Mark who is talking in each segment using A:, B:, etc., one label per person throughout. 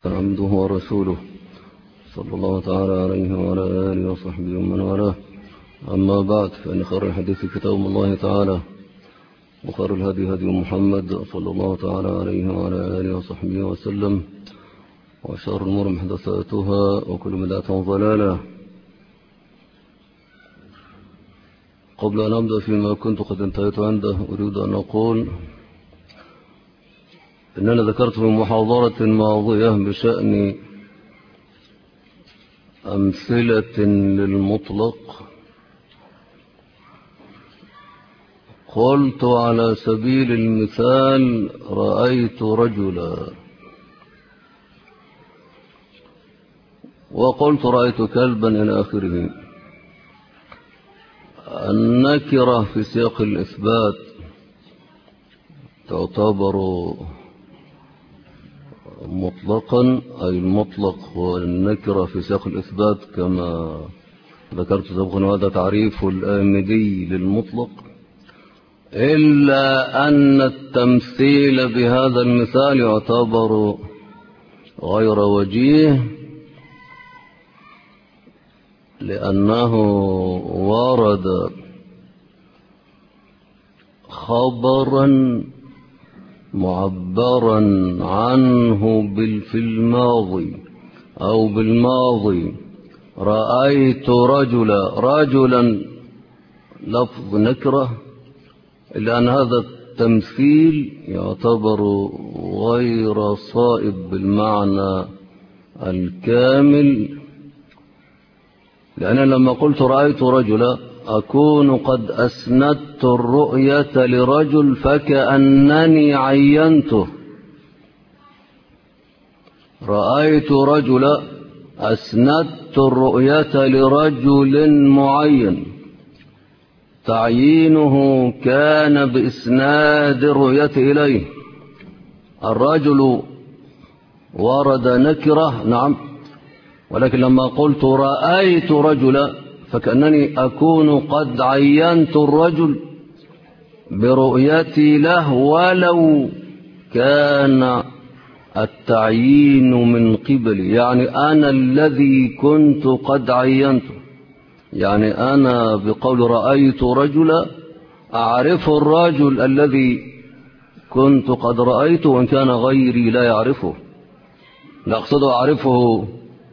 A: عبده ورسوله صلى الله تعالى عليه وعلى آله وصحبه ومن والاه. أما بعد، فإن خير الحديث كتاب الله تعالى، وخير الهدي هدي محمد صلى الله تعالى عليه وعلى آله وصحبه وسلم، وشر الأمور محدثاتها، وكل بدعة ضلالة. قبل أن أبدأ فيما كنت قد انتهيت عنده، أريد أن أقول إننا ذكرت في محاضرة ماضية بشأن أمثلة للمطلق. قلت على سبيل المثال: رأيت رجلا، وقلت رأيت كلبا إلى آخره. النكرة في سياق الإثبات تعتبر مطلقا، أي المطلق هو النكرة في سياق الإثبات، كما ذكرت سابقا، وهذا تعريف الآمدي للمطلق، إلا أن التمثيل بهذا المثال يعتبر غير وجيه، لأنه ورد خبرا معبرا عنه في الماضي أو بالماضي: رأيت رجلا لفظ نكرة، إلا أن هذا التمثيل يعتبر غير صائب بالمعنى الكامل، لأن لما قلت رأيت رجلا أكون قد أسندت الرؤية لرجل فكأنني عينته. رأيت رجلا أسندت الرؤية لرجل معين، تعيينه كان بإسناد الرؤية إليه. الرجل ورد نكرة، نعم، ولكن لما قلت رأيت رجلا فكأنني أكون قد عينت الرجل برؤيتي له، ولو كان التعيين من قبلي، يعني أنا الذي كنت قد عينته. يعني أنا بقول رأيت رجلا أعرف الرجل الذي كنت قد رأيته، وإن كان غيري لا يعرفه، لا أقصد أعرفه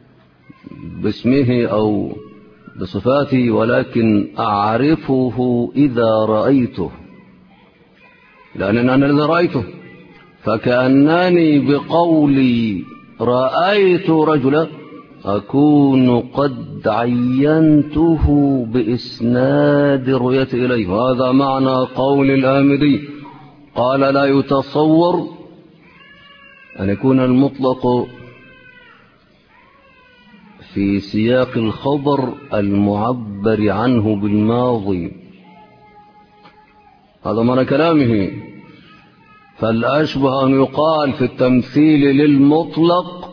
A: باسمه أو بصفاته، ولكن أعرفه إذا رأيته، لأن أنا الذي رأيته. فكأنني بقولي رأيت رجلا أكون قد عينته بإسناد الرؤية إليه. هذا معنى قول الآمدي، قال: لا يتصور أن يكون المطلق في سياق الخبر المعبر عنه بالماضي. هذا معنى كلامه. فالأشبه أن يقال في التمثيل للمطلق: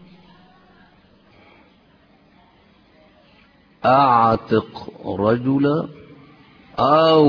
A: أعتق رجلا، أو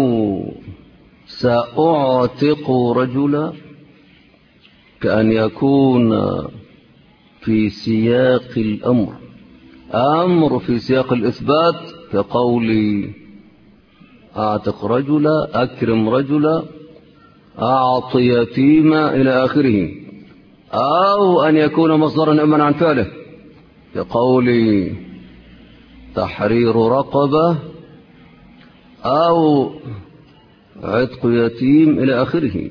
A: سأعتق رجلا، كأن يكون في سياق الأمر أمر في سياق الإثبات، كقولي أعتق رجلا، أكرم رجلا، أعطي يتيما إلى آخره. أو أن يكون مصدرا إما عن فعله، كقولي تحرير رقبة، أو عتق يتيم إلى آخره.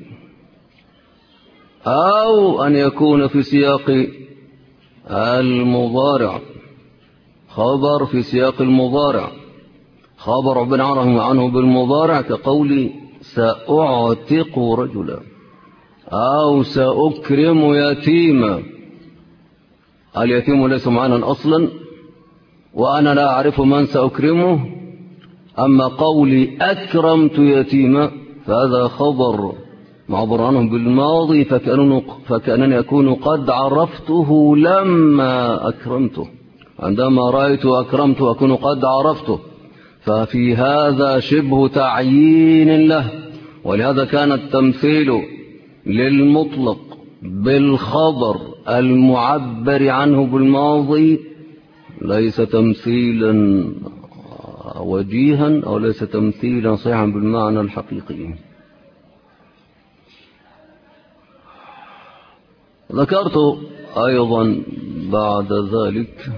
A: أو أن يكون في سياق المضارع، خبر في سياق المضارع، خبر عبر عنه بالمضارع، كقولي سأعتق رجلا، أو سأكرم يتيما. اليتيم ليس معنا أصلا، وأنا لا أعرف من سأكرمه. أما قولي أكرمت يتيما فهذا خبر معبر عنه بالماضي، فكأنني أكون قد عرفته لما أكرمته. عندما رأيت أكرمت أكون قد عرفته، ففي هذا شبه تعيين له. ولهذا كان التمثيل للمطلق بالخبر المعبر عنه بالماضي ليس تمثيلا وجيها أو ليس تمثيلا صحيحا بالمعنى الحقيقي. ذكرت أيضا بعد ذلك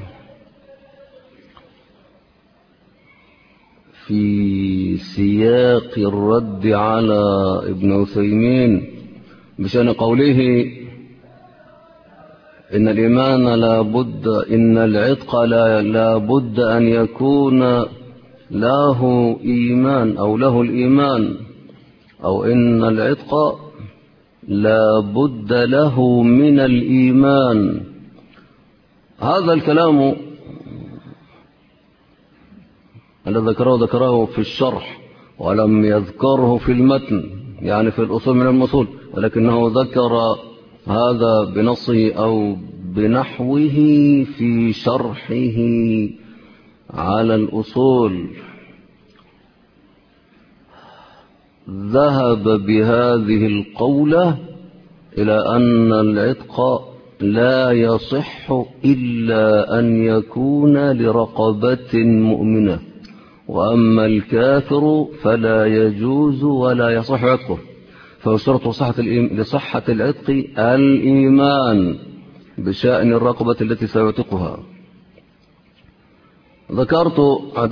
A: في سياق الرد على ابن عثيمين بشأن قوله إن الإيمان إن العتق لا بد أن يكون له إيمان أو له الإيمان، أو إن العتق لا بد له من الإيمان. هذا الكلام الذي ذكره في الشرح ولم يذكره في المتن، يعني في الأصول من المصول، ولكنه ذكر هذا بنصه أو بنحوه في شرحه على الأصول. ذهب بهذه القولة إلى أن العتق لا يصح إلا أن يكون لرقبة مؤمنة، وأما الكافر فلا يجوز ولا يصح عتقه، فيشترط لصحة العتق الإيمان بشأن الرقبة التي سيعتقها. ذكرت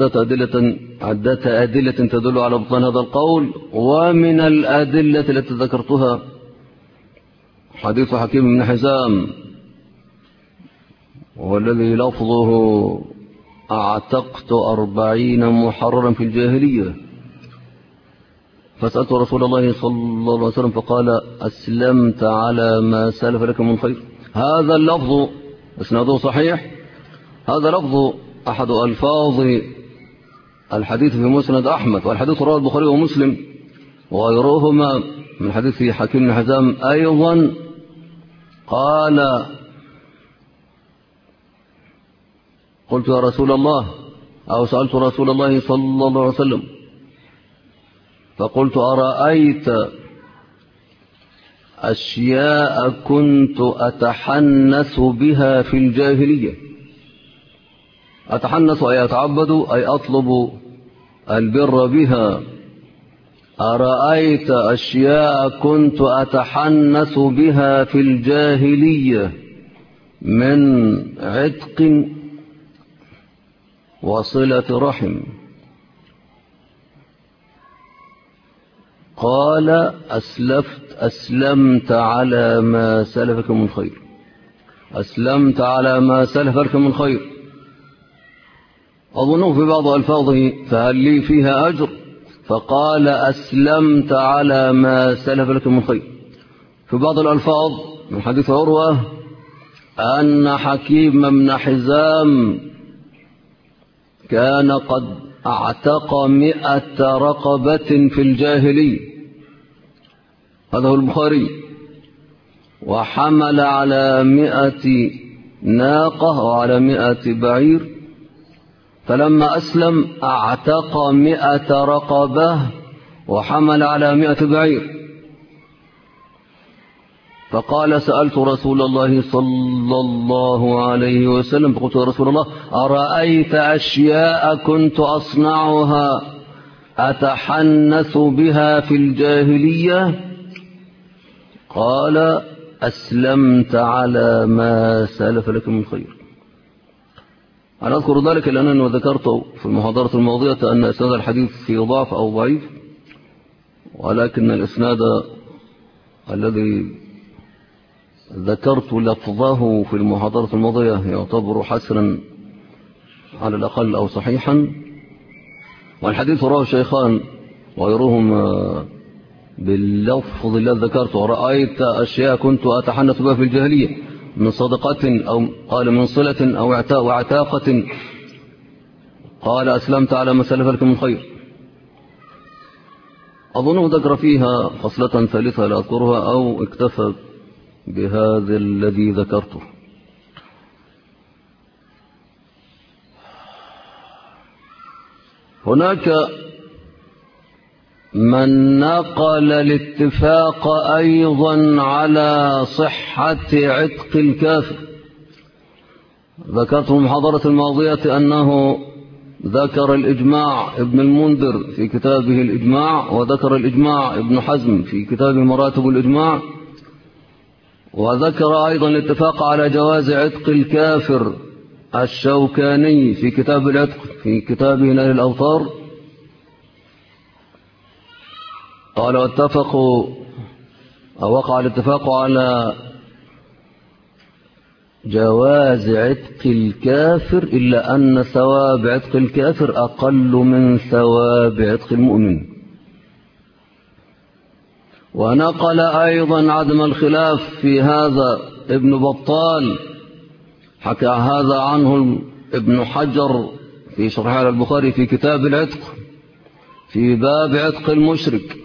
A: عدة أدلة تدل على بطلان هذا القول، ومن الأدلة التي ذكرتها حديث حكيم بن حزام، وهو الذي لفظه أعتقت 40 محررا في الجاهلية، فسألت رسول الله صلى الله عليه وسلم فقال أسلمت على ما سلف لك من خير. هذا اللفظ اسناده صحيح، هذا لفظ أحد ألفاظ الحديث في مسند أحمد، والحديث رواه البخاري ومسلم وغيرهما من حديث حكيم بن حزام أيضا. قال قلت يا رسول الله، أو سألت رسول الله صلى الله عليه وسلم فقلت أرأيت أشياء كنت أتحنث بها في الجاهلية. أتحنث أي أتعبد أي أطلب البر بها. أرأيت أشياء كنت أتحنث بها في الجاهلية من عتق وصلة رحم. قال أسلمت على ما سلفك من خير، أسلمت على ما سلفك من خير. أظنه في بعض ألفاظه فهل لي فيها أجر، فقال أسلمت على ما سلف لك من خير. في بعض الألفاظ من حديث عروة أن حكيم بن حزام كان قد اعتق 100 رقبة في الجاهلية، هذا هو البخاري، وحمل على 100 ناقة وعلى 100 بعير، فلما أسلم اعتق 100 رقبة وحمل على 100 بعير. فقال سألت رسول الله صلى الله عليه وسلم فقلت يا رسول الله أرأيت أشياء كنت أصنعها أتحنث بها في الجاهلية؟ قال أسلمت على ما سلف لك من خير. أنا أذكر ذلك لأنني ذكرت في المحاضرة الماضية أن إسناد الحديث في ضعف أو ضعيف، ولكن الإسناد الذي ذكرت لفظه في المحاضرة الماضية يعتبر حسنا على الأقل أو صحيحا. والحديث رواه الشيخان وغيرهم باللفظ الذي ذكرته، رأيت أشياء كنت أتحنث بها في الجاهلية من صدقة أو قال من صلة أو وعتاقة. قال أسلمت على ما سلف لك من خير. أظنه ذكر فيها خصلة ثالثة لا أذكرها أو اكتفى بهذا الذي ذكرته. هناك من نقل الاتفاق أيضا على صحة عتق الكافر. ذكرت في المحاضرة الماضية أنه ذكر الإجماع ابن المنذر في كتابه الإجماع، وذكر الإجماع ابن حزم في كتاب مراتب الإجماع، وذكر أيضا الاتفاق على جواز عتق الكافر الشوكاني في كتاب العتق في كتابه نيل الأوطار. قال واتفقوا أو وقع الاتفاق على جواز عتق الكافر إلا أن ثواب عتق الكافر أقل من ثواب عتق المؤمن. ونقل أيضا عدم الخلاف في هذا ابن بطال، حكى هذا عنه ابن حجر في شرح على البخاري في كتاب العتق في باب عتق المشرك.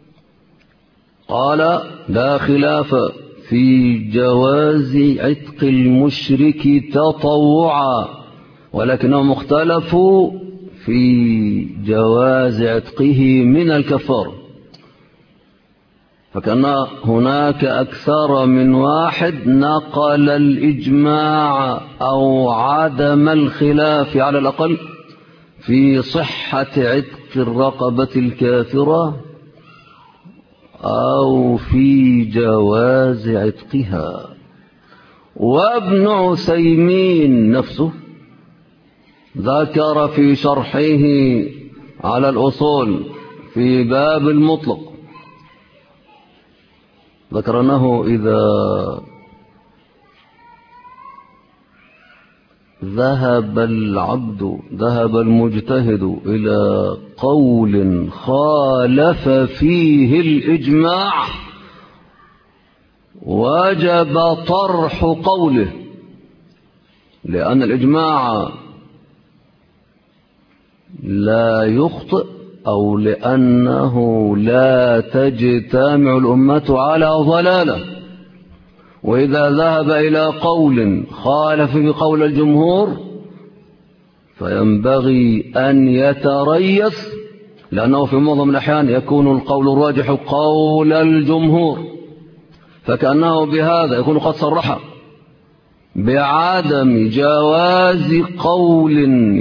A: قال لا خلاف في جواز عتق المشرك تطوعا، ولكنهم اختلفوا في جواز عتقه من الكفار، فكان هناك أكثر من واحد نقل الإجماع أو عدم الخلاف على الأقل في صحة عتق الرقبة الكافرة أو في جواز عتقها. وابن عثيمين نفسه ذكر في شرحه على الأصول في باب المطلق، ذكر أنه إذا ذهب المجتهد إلى قول خالف فيه الإجماع وجب طرح قوله، لأن الإجماع لا يخطئ أو لأنه لا تجتمع الأمة على ضلالة. وإذا ذهب إلى قول خالف في قول الجمهور فينبغي أن يتريث، لأنه في معظم الأحيان يكون القول الراجح قول الجمهور، فكأنه بهذا يكون قد صرح بعدم جواز قول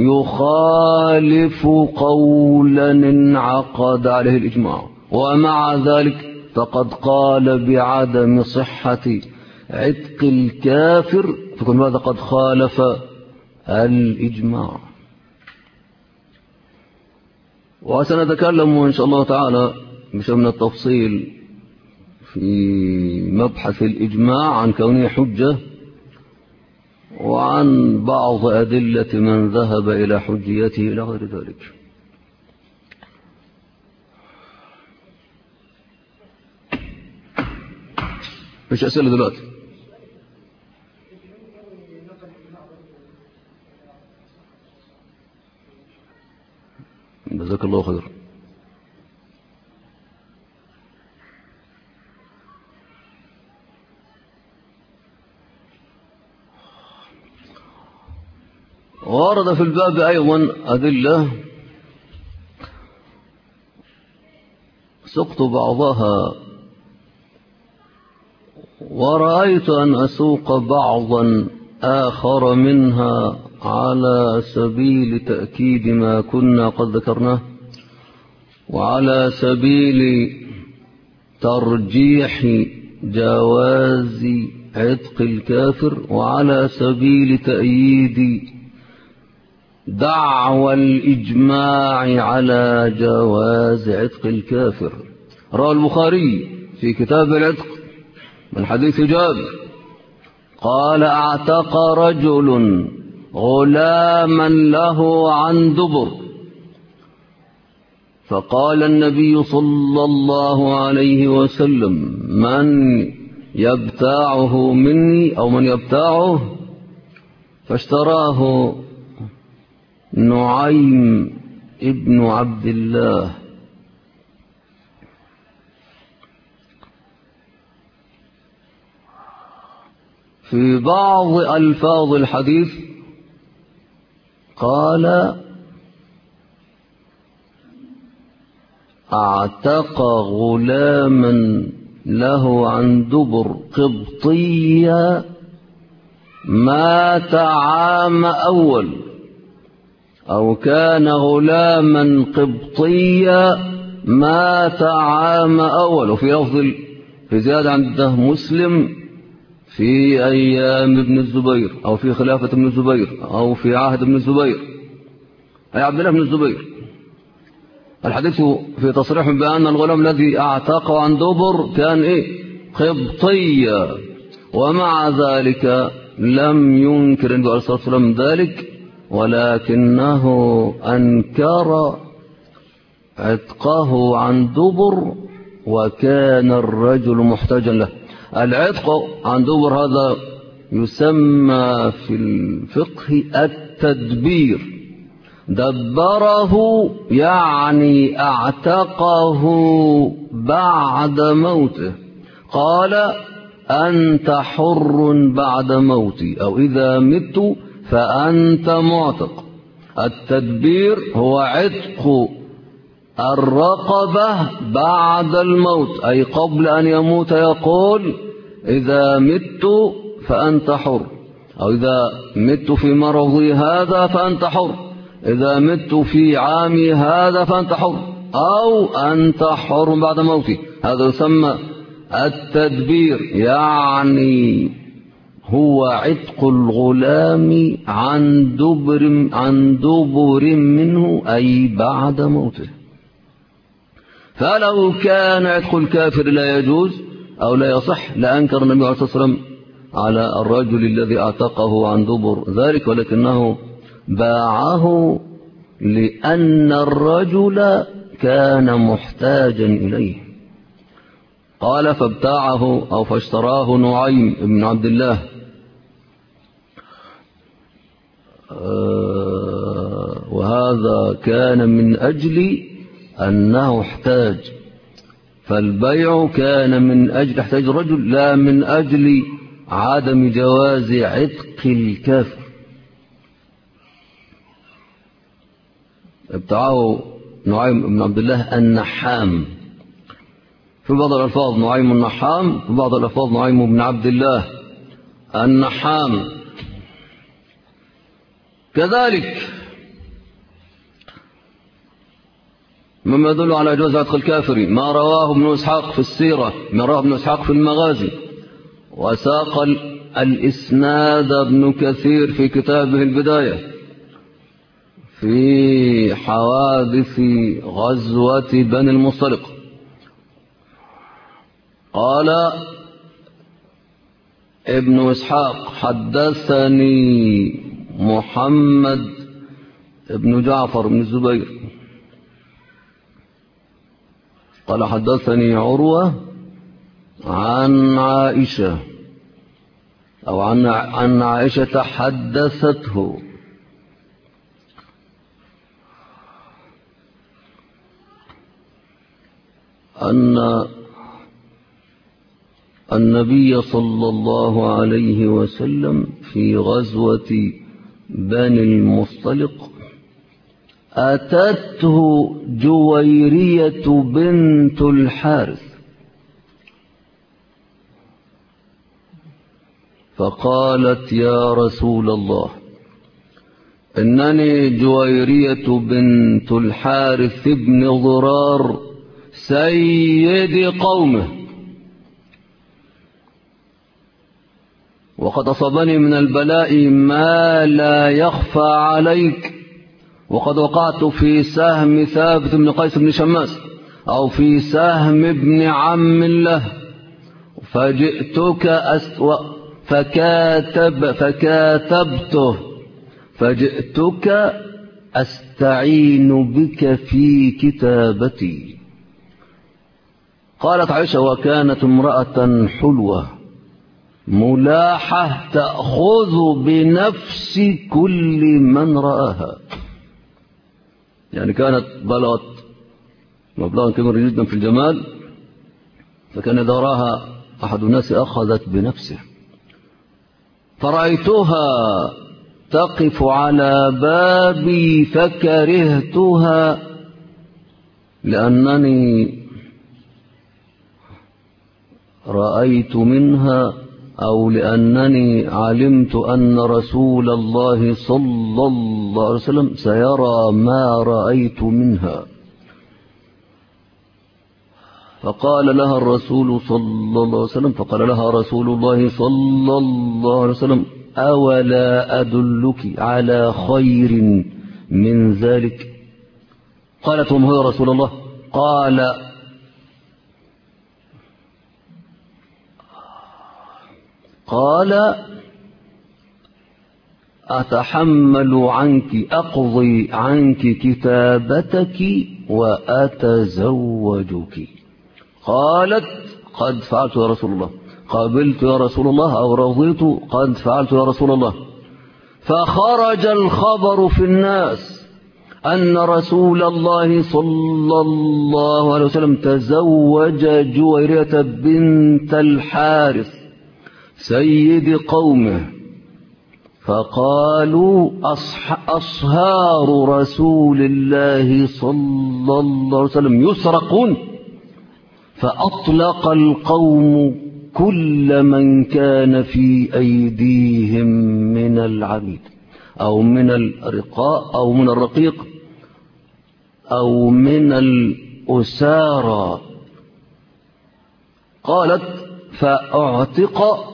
A: يخالف قولا انعقد عليه الإجماع، ومع ذلك فقد قال بعدم صحة عتق الكافر، فكن ماذا قد خالف الإجماع. وسنتكلم إن شاء الله تعالى بشأن التفصيل في مبحث الإجماع عن كونه حجة، وعن بعض أدلة من ذهب إلى حجيته إلى غير ذلك. مش أسئلة دلوقتي. جزاك الله خير. ورد في الباب أيضا أدلة سقط بعضها، ورأيت أن أسوق بعضا آخر منها على سبيل تأكيد ما كنا قد ذكرناه، وعلى سبيل ترجيح جواز عتق الكافر، وعلى سبيل تأييد دعوى الإجماع على جواز عتق الكافر. روى البخاري في كتاب العتق من حديث جابر قال اعتق رجل غلاما له عن دبر، فقال النبي صلى الله عليه وسلم من يبتاعه مني أو من يبتاعه، فاشتراه نعيم ابن عبد الله. في بعض ألفاظ الحديث قال اعتق غلاما له عن دبر قبطية مات عام أول، أو كان غلاما قبطيا مات عام أول. وفي لفظ في زيادة عنده مسلم في أيام ابن الزبير، أو في خلافة ابن الزبير، أو في عهد ابن الزبير، أي عبد الله بن الزبير. الحديث في تصريح بأن الغلام الذي اعتقه عن دبر كان قبطيا، ومع ذلك لم ينكر النبي عليه الصلاة والسلام ذلك، ولكنه أنكر عتقه عن دبر، وكان الرجل محتاجا له. العتق عن دبر هذا يسمى في الفقه التدبير. دبره يعني اعتقه بعد موته. قال أنت حر بعد موتي، أو إذا مت فأنت معتق. التدبير هو عتق الرقبة بعد الموت، أي قبل أن يموت يقول إذا مت فأنت حر، أو إذا مت في مرضي هذا فأنت حر، إذا مت في عامي هذا فأنت حر، أو أنت حر بعد موتي. هذا يسمى التدبير، يعني هو عتق الغلام عن دبر منه، أي بعد موته. فلو كان عتق الكافر لا يجوز أو لا يصح لأنكر النبي عليه الصلاة والسلام على الرجل الذي اعتقه عن دبر ذلك، ولكنه باعه لأن الرجل كان محتاجا إليه. قال فابتاعه أو فاشتراه نعيم بن عبد الله، وهذا كان من أجل أنه احتاج، فالبيع كان من أجل احتاج الرجل، لا من أجل عدم جواز عتق الكافر. ابتاعه نعيم بن عبد الله النحام، في بعض الألفاظ نعيم النحام، في بعض الألفاظ نعيم بن عبد الله النحام. كذلك مما يدل على جواز عتق الكافر ما رواه ابن إسحاق في السيرة، ما رواه ابن إسحاق في المغازي، وساق الإسناد ابن كثير في كتابه البداية في حوادث غزوة بني المصطلق. قال ابن إسحاق حدثني محمد ابن جعفر بن الزبير قال حدثني عروة عن عائشة، أو عن عائشة حدثته أن النبي صلى الله عليه وسلم في غزوة بني المصطلق أتته جويرية بنت الحارث فقالت يا رسول الله إنني جويرية بنت الحارث بن ضرار سيد قومه، وقد أصابني من البلاء ما لا يخفى عليك، وقد وقعت في سهم ثابت بن قيس بن شماس، أو في سهم ابن عم له، فجئتك فكاتبته، فجئتك أستعين بك في كتابتي. قالت عائشة وكانت امرأة حلوة ملاحة تأخذ بنفس كل من رآها، يعني كانت بلغت مبلغا كبيرا جدا في الجمال، فكان إذا راها أحد الناس أخذت بنفسه. فرأيتها تقف على بابي فكرهتها لأنني رأيت منها أو لأنني علمت أن رسول الله صلى الله عليه وسلم سيرى ما رأيت منها. فقال لها الرسول صلى الله عليه وسلم فقال لها رسول الله صلى الله عليه وسلم أولا أدلك على خير من ذلك؟ قالت وما هو يا رسول الله؟ قال أتحمل عنك أقضي عنك كتابتك وأتزوجك. قالت قد فعلت يا رسول الله، قبلت يا رسول الله أو رضيت قد فعلت يا رسول الله. فخرج الخبر في الناس أن رسول الله صلى الله عليه وسلم تزوج جويرية بنت الحارث سيد قومه. فقالوا أصهار رسول الله صلى الله عليه وسلم يسرقون. فأطلق القوم كل من كان في أيديهم من العبيد أو من الرقاء أو من الرقيق أو من الأسارى. قالت فأعتق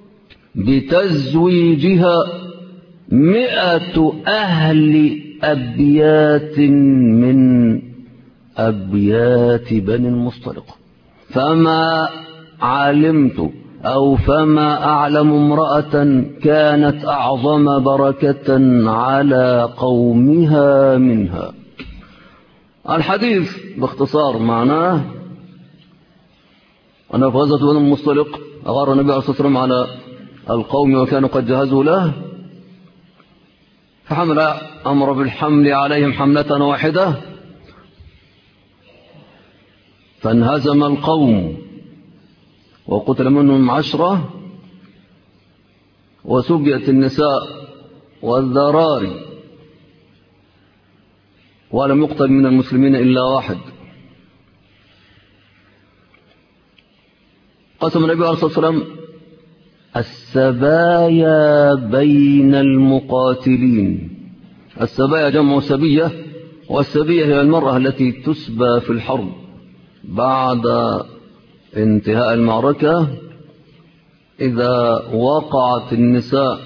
A: بتزويجها 100 أهل أبيات من أبيات بني المصطلق. فما علمت أو فما أعلم امرأة كانت أعظم بركة على قومها منها. الحديث باختصار معناه أن في غزوة بني المصطلق أغار النبي عليه الصلاة والسلام على القوم وكانوا قد جهزوا له، فحمل أمر بالحمل عليهم حملة واحدة، فانهزم القوم وقتل منهم 10، وسبيت النساء والذراري، ولم يقتل من المسلمين إلا 1. قسم النبي عليه الصلاة والسلام السبايا بين المقاتلين. السبايا جمع سبية، والسبية هي المرأة التي تسبى في الحرب بعد انتهاء المعركة. إذا وقعت النساء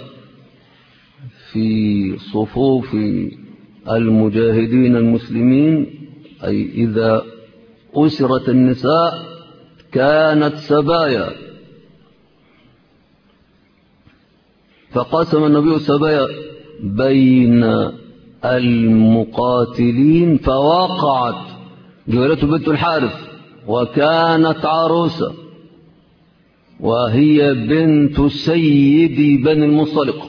A: في صفوف المجاهدين المسلمين، أي إذا أسرت النساء كانت سبايا. فقسم النبي السبايا بين المقاتلين، فوقعت جويرية بنت الحارث وكانت عروسة، وهي بنت سيد بني المصطلق،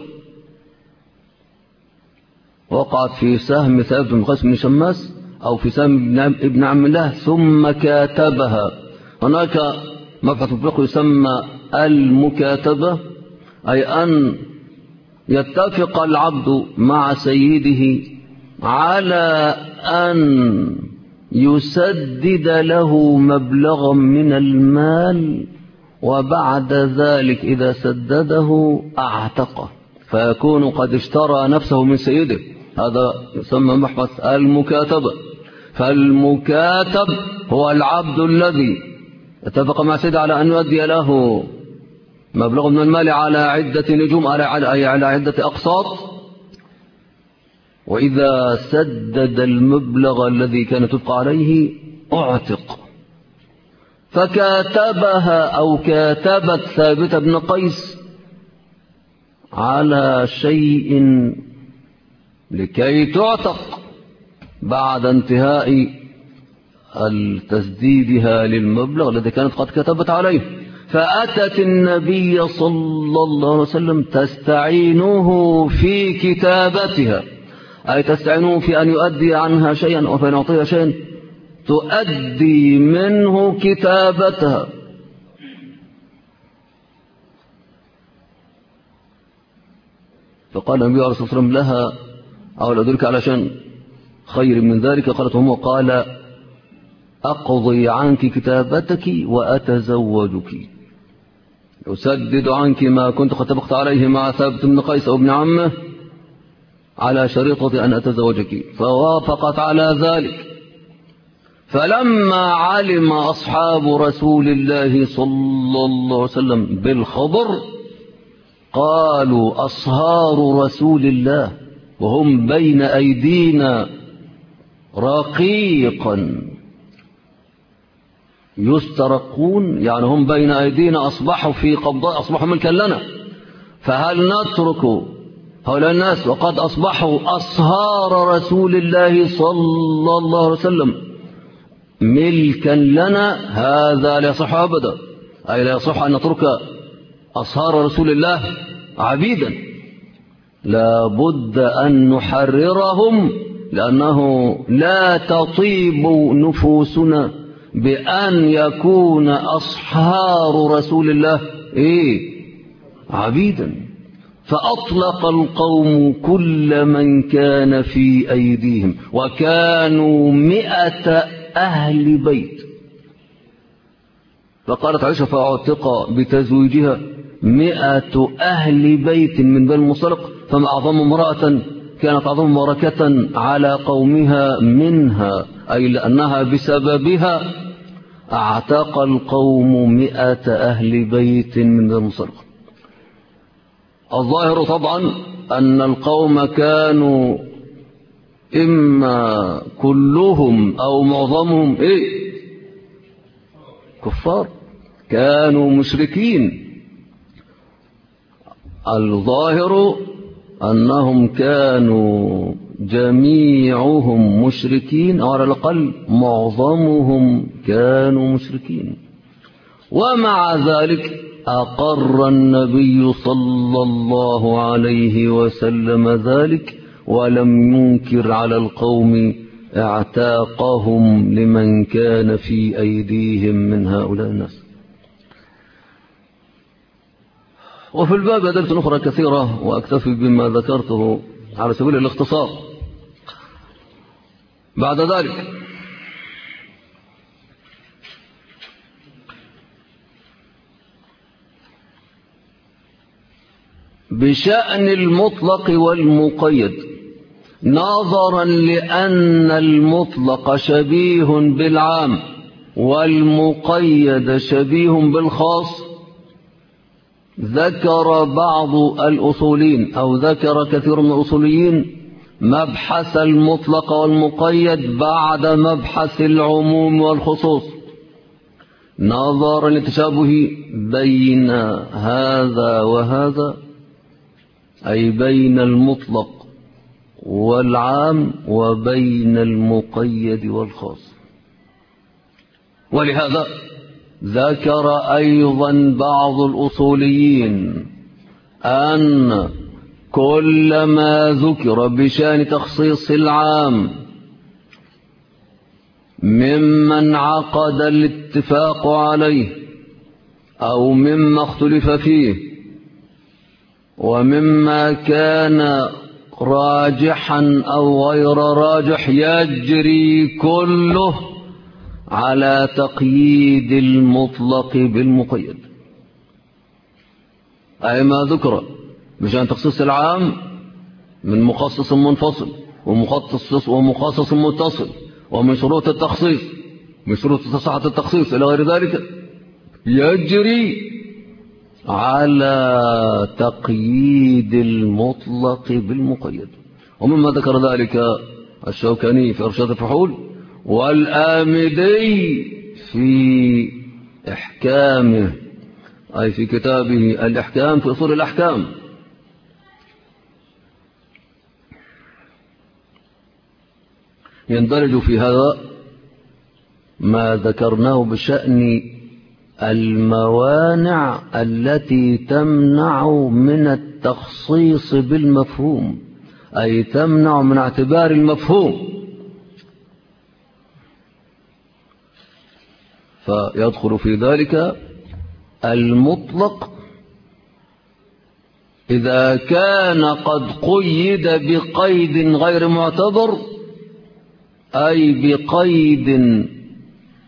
A: وقعت في سهم ثابت بن قيس بن شماس أو في سهم ابن عم الله، ثم كاتبها. هناك مبحث فقهي يسمى المكاتبة، أي أن يتفق العبد مع سيده على أن يسدد له مبلغا من المال، وبعد ذلك إذا سدده أعتقه، فيكون قد اشترى نفسه من سيده. هذا يسمى مبحث المكاتبة. فالمكاتب هو العبد الذي اتفق مع سيده على أن يؤدي له مبلغ من المال على عدة نجوم، على عدة أقساط، وإذا سدد المبلغ الذي كان تبقى عليه أعتق. فكاتبها أو كاتبت ثابت بن قيس على شيء لكي تعتق بعد انتهاء تسديدها للمبلغ الذي كانت قد كتبت عليه. فأتت النبي صلى الله عليه وسلم تستعينه في كتابتها، أي تستعينه في أن يؤدي عنها شيئا أو فإن أعطيها شيئا تؤدي منه كتابتها. فقال النبي عليه الصلاة والسلام لها أو أدلك على شيء خير من ذلك؟ قالت هم. قال أقضي عنك كتابتك وأتزوجك، أسدد عنك ما كنت قد اتفقت عليه مع ثابت بن قيس أو ابن عمه على شريطة أن أتزوجك، فوافقت على ذلك. فلما علم أصحاب رسول الله صلى الله عليه وسلم بالخبر قالوا أصهار رسول الله وهم بين أيدينا رقيقا يسترقون، يعني هم بين أيدينا أصبحوا في قبضاء، أصبحوا ملكا لنا، فهل نترك هؤلاء الناس وقد أصبحوا أصهار رسول الله صلى الله عليه وسلم ملكا لنا؟ هذا لا يصح أبدا، أي لا يصح أن نترك أصهار رسول الله عبيدا، لا بد أن نحررهم، لأنه لا تطيب نفوسنا بأن يكون أصحار رسول الله عبيدا. فأطلق القوم كل من كان في أيديهم، وكانوا 100 أهل بيت. فقالت عائشة فأعتق بتزويجها 100 أهل بيت من بني المصطلق، فما أعظم امرأة كانت أعظم بركة على قومها منها، أي لأنها بسببها اعتق القوم 100 أهل بيت من بني المصطلق. الظاهر طبعا أن القوم كانوا إما كلهم أو معظمهم كفار، كانوا مشركين. الظاهر أنهم كانوا جميعهم مشركين، أو على الأقل معظمهم كانوا مشركين. ومع ذلك أقر النبي صلى الله عليه وسلم ذلك، ولم ينكر على القوم اعتاقهم لمن كان في أيديهم من هؤلاء الناس. وفي الباب أدلة أخرى كثيرة، وأكتفي بما ذكرته على سبيل الاختصار. بعد ذلك بشأن المطلق والمقيد، نظرا لأن المطلق شبيه بالعام والمقيد شبيه بالخاص، ذكر بعض الأصوليين أو ذكر كثير من الأصوليين مبحث المطلق والمقيد بعد مبحث العموم والخصوص، نظرا للتشابه بين هذا وهذا، أي بين المطلق والعام وبين المقيد والخاص. ولهذا ذكر أيضا بعض الأصوليين أن كل ما ذكر بشأن تخصيص العام ممن عقد الاتفاق عليه أو مما اختلف فيه ومما كان راجحا أو غير راجح يجري كله على تقييد المطلق بالمقيد. أي ما ذكر بشأن تخصيص العام من مخصص منفصل ومخصص متصل، ومن شروط التخصيص من شروط صحة التخصيص إلى غير ذلك، يجري على تقييد المطلق بالمقيد. ومما ذكر ذلك الشوكاني في إرشاد الفحول، والآمدي في إحكامه، أي في كتابه الإحكام في أصول الأحكام. يندرج في هذا ما ذكرناه بشأن الموانع التي تمنع من التخصيص بالمفهوم، أي تمنع من اعتبار المفهوم. فيدخل في ذلك المطلق إذا كان قد قيد بقيد غير معتبر، أي بقيد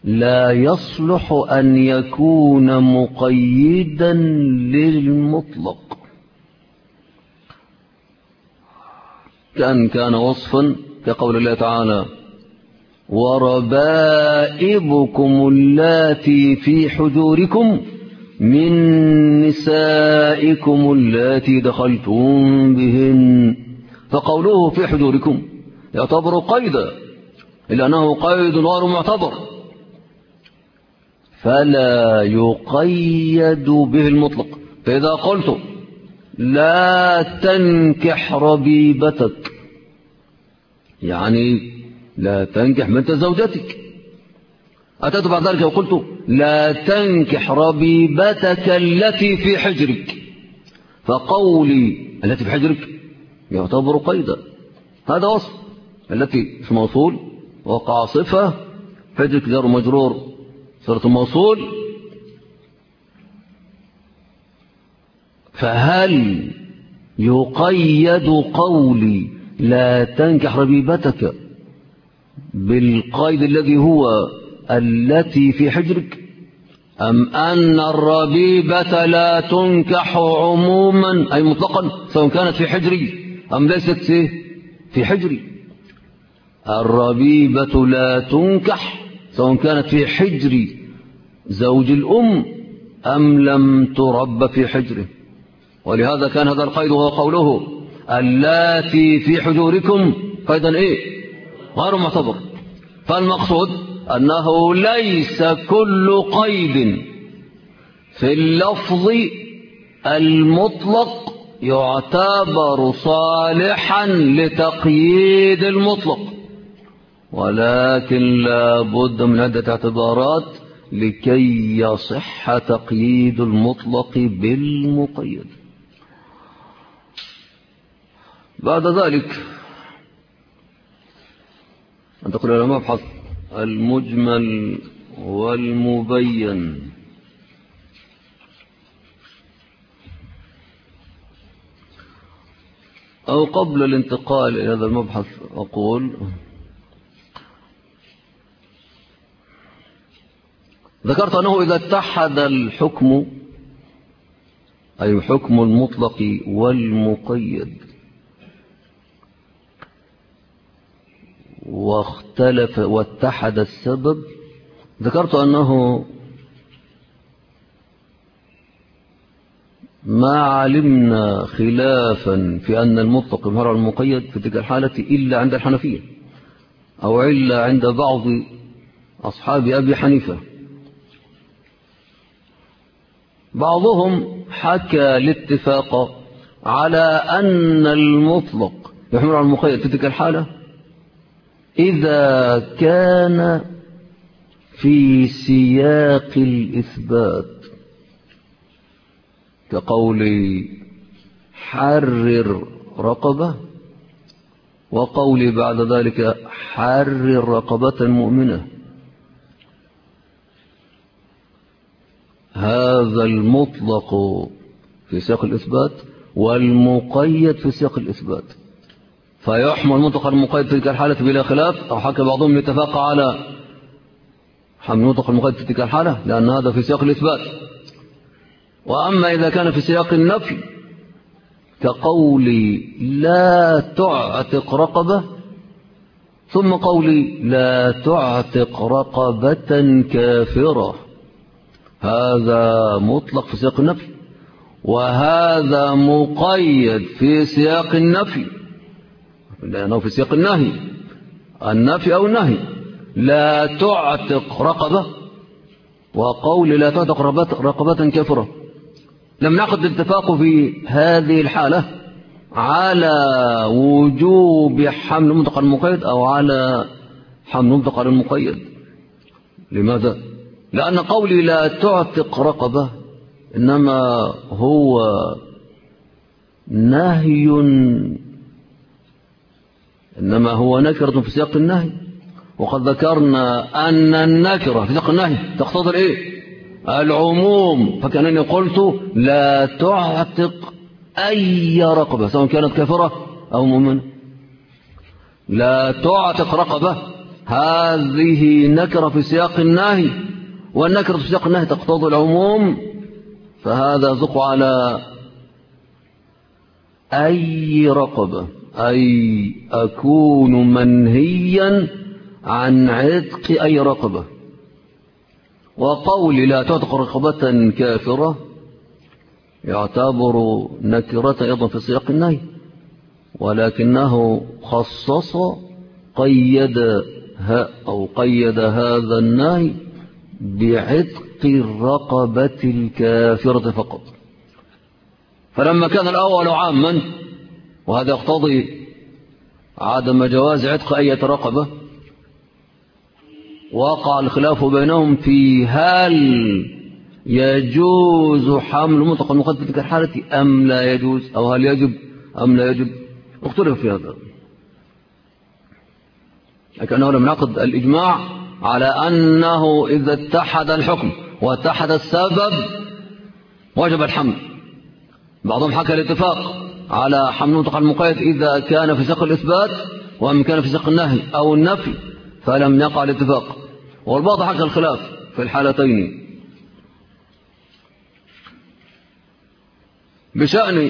A: لا يصلح أن يكون مقيدا للمطلق، كان وصفا كقول الله تعالى: وربائبكم اللاتي في حجوركم من نسائكم اللاتي دخلتم بهن. فقوله في حجوركم يعتبر قيدا، إلا أنه قيد غير معتبر، فلا يقيد به المطلق. فإذا قلت لا تنكح ربيبتك، يعني لا تنكح بنت زوجتك. أتيت بعد ذلك وقلت لا تنكح ربيبتك التي في حجرك، فقولي التي في حجرك يعتبر قيدا. هذا وصف، التي اسم موصول وقع صفة، حجرك جار مجرور صورة موصول. فهل يقيد قولي لا تنكح ربيبتك بالقيد الذي هو التي في حجرك، أم أن الربيبة لا تنكح عموما أي مطلقا سواء كانت في حجري أم ليست في حجري؟ الربيبة لا تنكح سواء كانت في حجر زوج الأم أم لم ترب في حجره. ولهذا كان هذا القيد هو قوله اللاتي في حجوركم قيدا غير معتبر. فالمقصود أنه ليس كل قيد في اللفظ المطلق يعتبر صالحا لتقييد المطلق، ولكن لا بد من عدة اعتبارات لكي يصح تقييد المطلق بالمقيد. بعد ذلك انتقل إلى مبحث المجمل والمبين. أو قبل الانتقال إلى هذا المبحث أقول ذكرت أنه إذا اتحد الحكم أي حكم المطلق والمقيد واختلف واتحد السبب، ذكرت أنه ما علمنا خلافا في أن المطلق يظهر على المقيد في تلك الحالة إلا عند الحنفية، أو إلا عند بعض أصحاب أبي حنيفة. بعضهم حكى الاتفاق على أن المطلق يحمل على المقيد في تلك الحالة إذا كان في سياق الإثبات، كقول حرر رقبة وقولي بعد ذلك حرر رقبة مؤمنة. هذا المطلق في سياق الإثبات والمقيد في سياق الإثبات، فيحمل مطلق المقيد في تلك الحالة بلا خلاف، أو حكى بعضهم يتفق على حمل مطلق المقيد في تلك الحالة لأن هذا في سياق الإثبات. وأما إذا كان في سياق النفي كقولي لا تعتق رقبة ثم قولي لا تعتق رقبة كافرة، هذا مطلق في سياق النفي، وهذا مقيد في سياق النفي لأنه في سياق النفي أو النهي. لا تعتق رقبة وقول لا تعتق رقبة كافرة، لم نعقد الاتفاق في هذه الحالة على وجوب حمل مطلق المقيد أو على حمل مطلق المقيد. لماذا؟ لأن قولي لا تعتق رقبة إنما هو نهي، إنما هو نكرة في سياق النهي، وقد ذكرنا أن النكرة في سياق النهي تقتضي العموم، فكأنني قلت لا تعتق أي رقبة سواء كانت كافرة أو مؤمنة. لا تعتق رقبة هذه نكرة في سياق النهي، والنكرة في سياق النهي تقتضي العموم، فهذا يصدق على أي رقبة، أي أكون منهيا عن عتق أي رقبة. وقول لا تعتق رقبة كافرة يعتبر نكرة أيضا في سياق النهي، ولكنه خصص قيد هذا النهي بعتق الرقبة الكافرة فقط. فلما كان الأول عاما وهذا يقتضي عدم جواز عتق أي رقبة، وقع الخلاف بينهم في هل يجوز حمل مطلق المقيد في تلك الحالة أم لا يجوز، أو هل يجب أم لا يجب، اختلف في هذا. لكنه لم يعقد الإجماع على أنه إذا اتحد الحكم واتحد السبب وجب الحمل. بعضهم حكى الاتفاق على حمل مطلق المقيد إذا كان في سياق الإثبات، وإن كان في سياق النهي أو النفي فلم يقع الاتفاق، والبعض حكى الخلاف في الحالتين. بشأن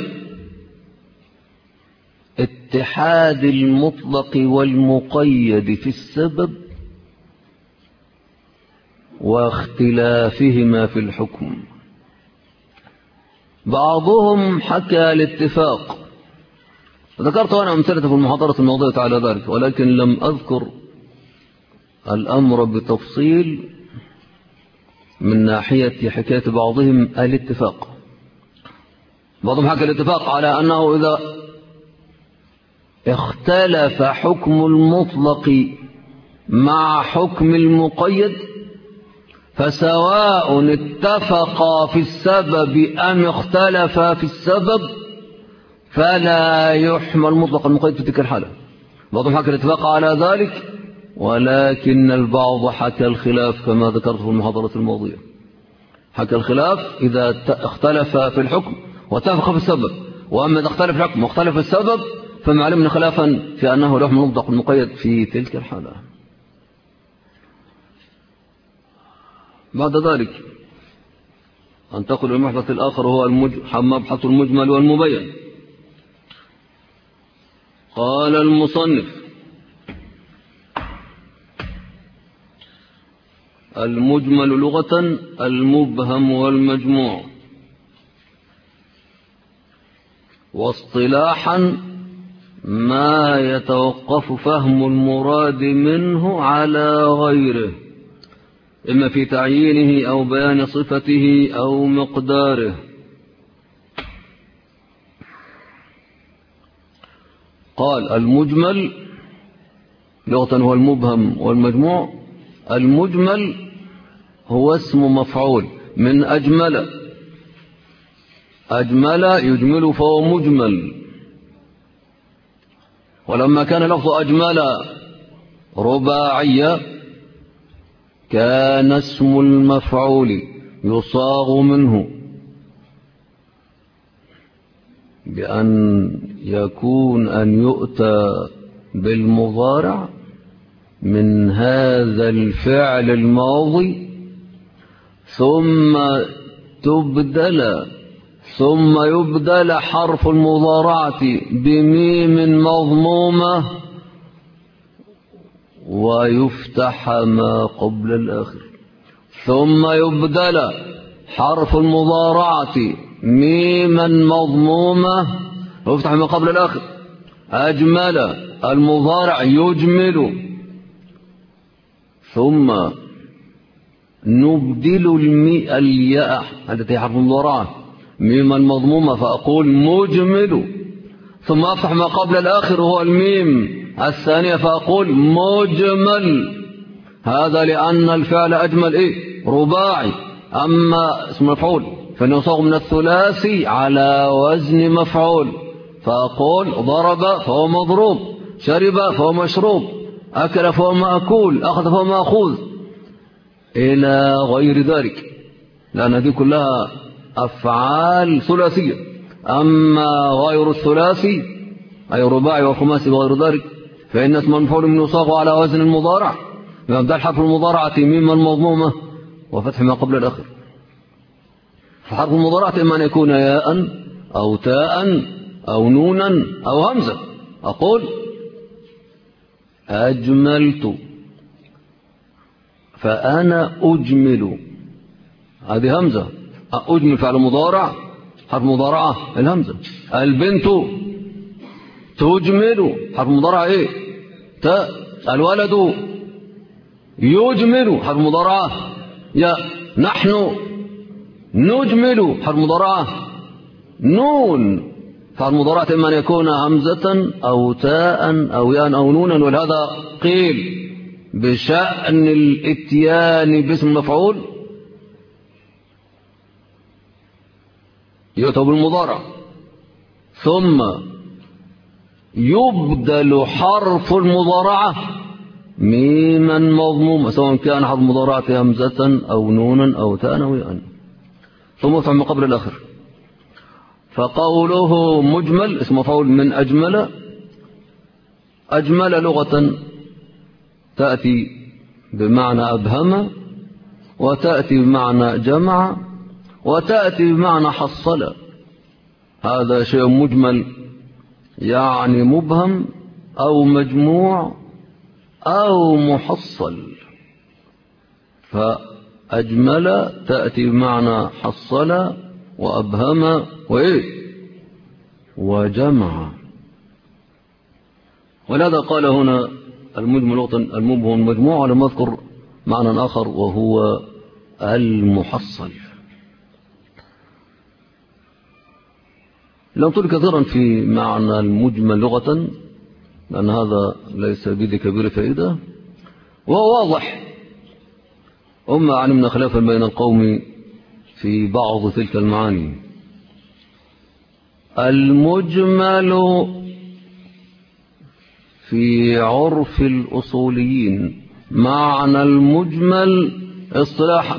A: اتحاد المطلق والمقيد في السبب واختلافهما في الحكم، بعضهم حكى الاتفاق، ذكرت أنا أمثلة في المحاضرة الماضية على ذلك، ولكن لم أذكر الأمر بتفصيل من ناحية حكاية بعضهم الاتفاق. بعضهم حكى الاتفاق على أنه إذا اختلف حكم المطلق مع حكم المقيد فسواء اتفقا في السبب أم اختلفا في السبب فلا يحمل مطلق المقيد في تلك الحالة. بعضهم حكى الاتفاق على ذلك، ولكن البعض حكى الخلاف كما ذكرت في المحاضرة الماضية. حكى الخلاف إذا اختلف في الحكم واتفق في السبب، وأما إذا اختلف الحكم واختلف السبب فما علمنا خلافا في أنه لا يحمل مطلق المقيد في تلك الحالة. بعد ذلك أنتقل إلى المبحث الآخر، هو مبحث المجمل والمبين. قال المصنف: المجمل لغة المبهم والمجموع، واصطلاحا ما يتوقف فهم المراد منه على غيره، إما في تعيينه أو بيان صفته أو مقداره. قال: المجمل لغة هو المبهم والمجموع. المجمل هو اسم مفعول من أجمل، أجمل يجمل فهو مجمل. ولما كان لفظ أجمل رباعية كان اسم المفعول يصاغ منه بأن يكون أن يؤتى بالمضارع من هذا الفعل الماضي ثم يبدل حرف المضارعة بميم مضمومة ويفتح ما قبل الآخر. ثم يبدل حرف المضارعة ميما مضمومة ويفتح ما قبل الآخر. أجمل المضارع يجمل، ثم نبدل الياء التي حرف المضارعة ميما مضمومة فأقول مجمل، ثم أفتح ما قبل الآخر وهو الميم الثانية فأقول مجمل. هذا لأن الفعل أجمل رباعي. أما اسم مفعول فإنه يصاغ من الثلاثي على وزن مفعول، فأقول ضرب فهو مضروب، شرب فهو مشروب، أكل فهو مأكول، أخذ فهو مأخوذ، إلى غير ذلك، لأن هذه كلها أفعال ثلاثية. أما غير الثلاثي أي الرباعي والخماسي وغير ذلك فإن اسم المفعول من يصاغ على وزن المضارع بإبدال حرف المضارعة ميم المضمومة وفتح ما قبل الآخر. فحرف المضارعة إما أن يكون ياء أو تاء أو نونا أو همزة. أقول أجملت، فأنا أجمل، هذه همزة. أجمل فعل مضارع، حرف مضارعة الهمزة. البنت تجمل، حرف مضارعة إيه؟ تاء. الولد يجمل، حرف مضارعة ياء. نحن نجمل، حرف مضارعة نون. فعل مضارعة إما أن يكون همزة أو تاء أو ياء أو نونا. ولهذا قيل بشأن الاتيان باسم مفعول يؤتى بالمضارع ثم يبدل حرف المضارعة ميما مضموما، سواء كان حرف المضارعة همزة أو نونا أو تاء أو ياء، ثم يفعل ما قبل الآخر. فقوله مجمل اسم مفعول من أجمل. أجمل لغة تأتي بمعنى أبهم، وتأتي بمعنى جمع، وتأتي بمعنى حصل. هذا شيء مجمل يعني مبهم أو مجموع أو محصل. فأجمل تأتي بمعنى حصل وأبهم وإيه وجمع. ولهذا قال هنا المجمل لغة المبهم مجموع، ولم أذكر معنى آخر وهو المحصل. لم طل كثيرا في معنى المجمل لغة لأن هذا ليس بذي كبير فائدة، وهو واضح. أما علمنا خلافا بين القوم في بعض تلك المعاني. المجمل في عرف الأصوليين معنى المجمل اصطلاحا.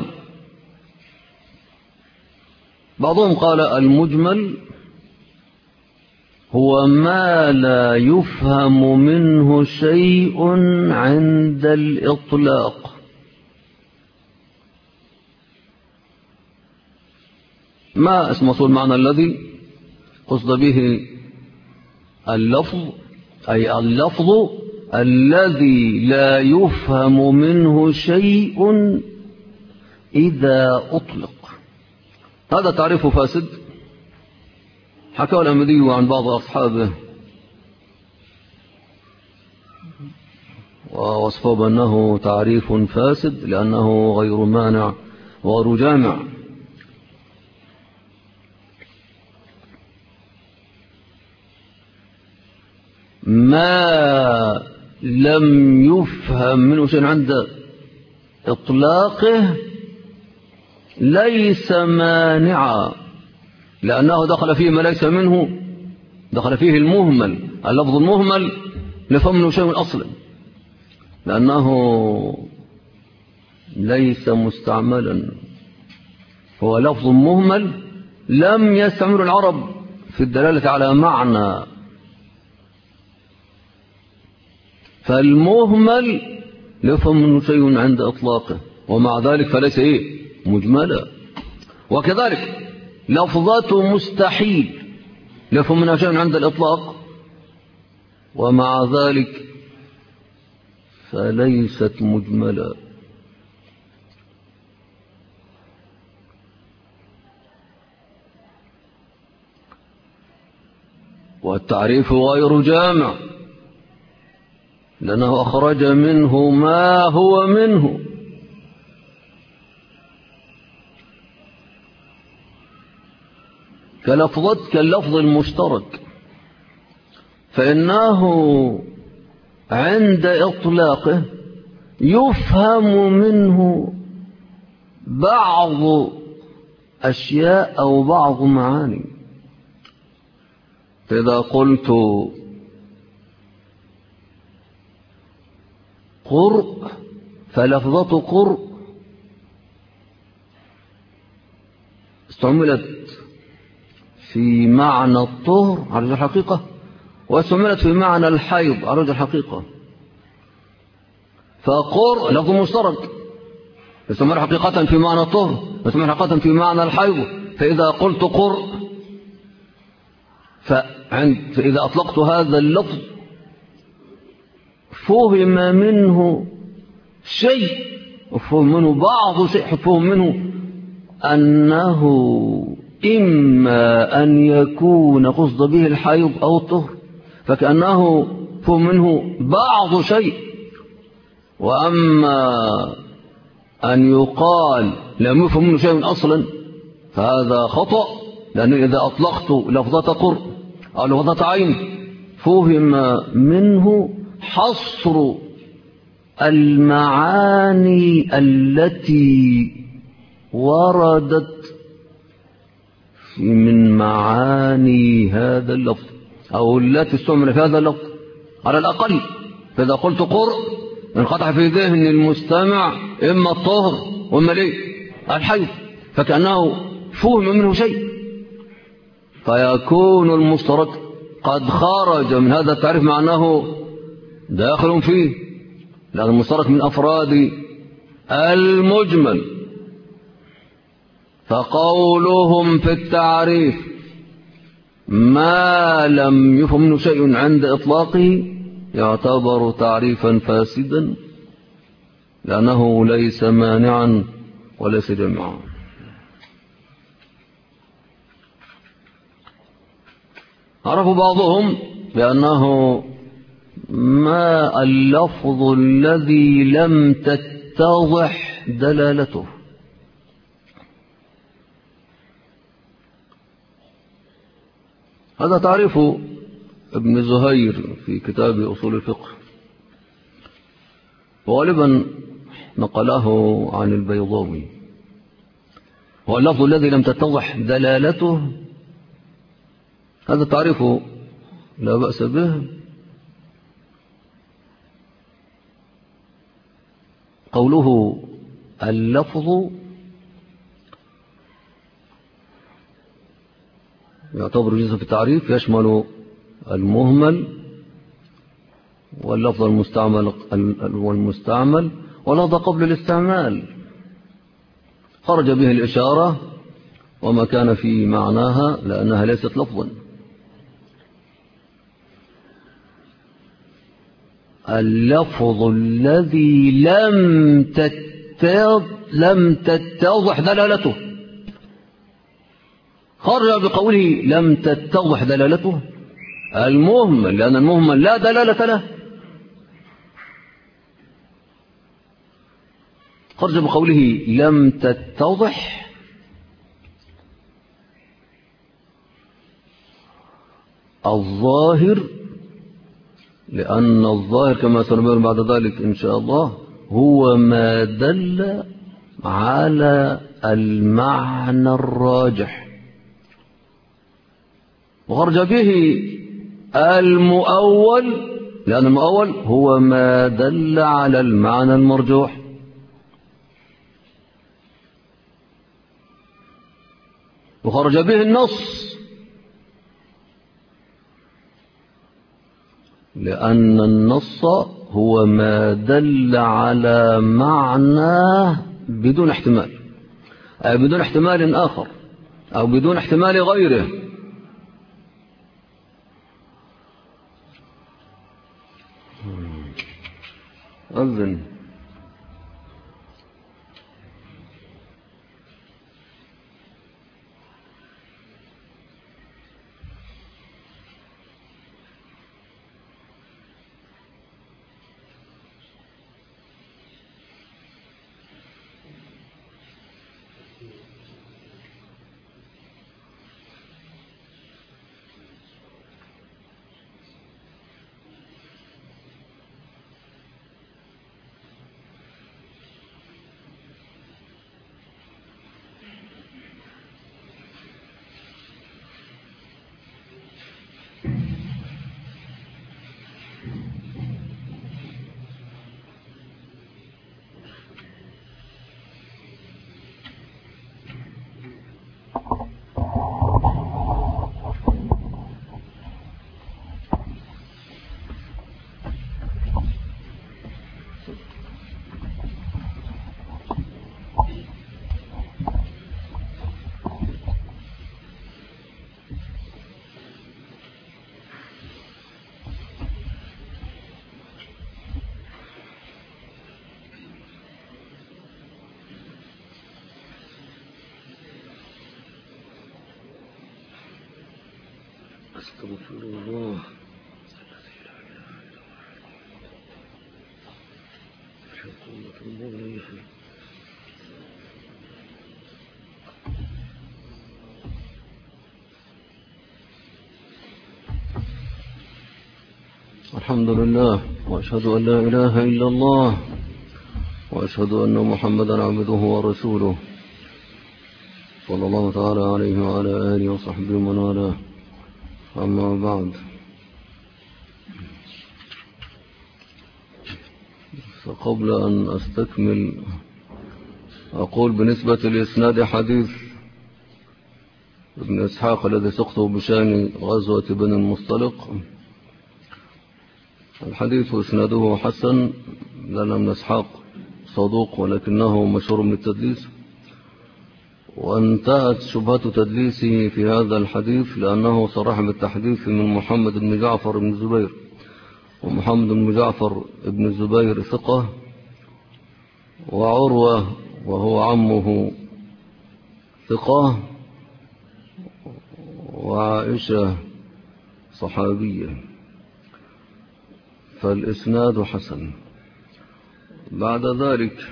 A: بعضهم قال المجمل هو ما لا يفهم منه شيء عند الإطلاق. ما اسم موصول معنى الذي قصد به اللفظ، أي اللفظ الذي لا يفهم منه شيء إذا أطلق. هذا تعريف فاسد حكى الأحمدي عن بعض أصحابه ووصفه بأنه تعريف فاسد لأنه غير مانع وغير جامع. ما لم يفهم منه شيء عند إطلاقه ليس مانعا، لأنه دخل فيه ما ليس منه، دخل فيه المهمل. اللفظ المهمل لفهم منه شيء أصلا لأنه ليس مستعملا، هو لفظ مهمل لم يستعمل العرب في الدلالة على معنى. فالمهمل يفهم منه شيء عند إطلاقه، ومع ذلك فليس مجملا. وكذلك لفظة مستحيل يفهم منها شيء عند الإطلاق، ومع ذلك فليست مجملا. والتعريف غير جامع لأنه أخرج منه ما هو منه. كاللفظ المشترك، فإنه عند إطلاقه يفهم منه بعض أشياء أو بعض معاني. فإذا قلت قرء فلفظة قرء استعملت في معنى الطهر على وجه الحقيقة، واستعملت في معنى الحيض على وجه الحقيقة. فقر لفظ مشترك يستعمل حقيقة في معنى الطهر، يستعمل حقيقة في معنى الحيض. فإذا قلت قر فإذا أطلقت هذا اللفظ فهم منه شيء، وفهم منه بعض شيء، فهم منه أنه إما أن يكون قصد به الحيض أو الطهر، فكأنه فهم منه بعض شيء. وأما أن يقال لم يفهم منه شيء أصلا فهذا خطأ، لأنه إذا أطلقت لفظة قر أو لفظة عين فهم منه حصر المعاني التي وردت من معاني هذا اللفظ أو التي استعمل في هذا اللفظ على الأقل. فإذا قلت قر انقطع في ذهن المستمع إما الطهر وإما الحيض، فكأنه فهم منه شيء، فيكون المشترك قد خرج من هذا التعريف مع أنه داخل فيه، لأن المشترك من أفراد المجمل. فقولهم في التعريف ما لم يفهم منه شيء عند إطلاقه يعتبر تعريفا فاسدا، لأنه ليس مانعا وليس جميعا. عرف بعضهم بأنه ما اللفظ الذي لم تتضح دلالته. هذا تعريف ابن زهير في كتاب أصول الفقه، وغالبا نقله عن البيضاوي. هو اللفظ الذي لم تتضح دلالته، هذا التعريف لا بأس به. قوله اللفظ يعتبر جزء في التعريف، يشمل المهمل واللفظ المستعمل واللفظ قبل الاستعمال، خرج به الإشارة وما كان في معناها لأنها ليست لفظا. اللفظ الذي لم تتضح دلالته، خرج بقوله لم تتضح دلالته المهمل، لأن المهمل لا دلالة له، خرج بقوله لم تتضح الظاهر، لأن الظاهر كما سنبين بعد ذلك إن شاء الله هو ما دل على المعنى الراجح، وخرج به المؤول، لأن المؤول هو ما دل على المعنى المرجوح. وخرج به النص، لأن النص هو ما دل على معناه بدون احتمال، أو بدون احتمال آخر أو بدون احتمال غيره. أذن أستغفر الله. الحمد لله، وأشهد أن لا إله إلا الله، وأشهد أن محمدا عبده ورسوله صلى الله تعالى عليه وعلى آله وصحبه ومن والاه. أما بعد، فقبل أن أستكمل أقول بالنسبة لإسناد حديث ابن إسحاق الذي سقطه بشأن غزوة بني المصطلق، الحديث إسناده حسن، لأن ابن إسحاق صدوق ولكنه مشهور من التدليس، وانتهت شبهة تدليسه في هذا الحديث لأنه صرح بالتحديث من محمد بن جعفر بن الزبير، ومحمد بن جعفر بن الزبير ثقة، وعروة وهو عمه ثقة، وعائشة صحابية، فالإسناد حسن. بعد ذلك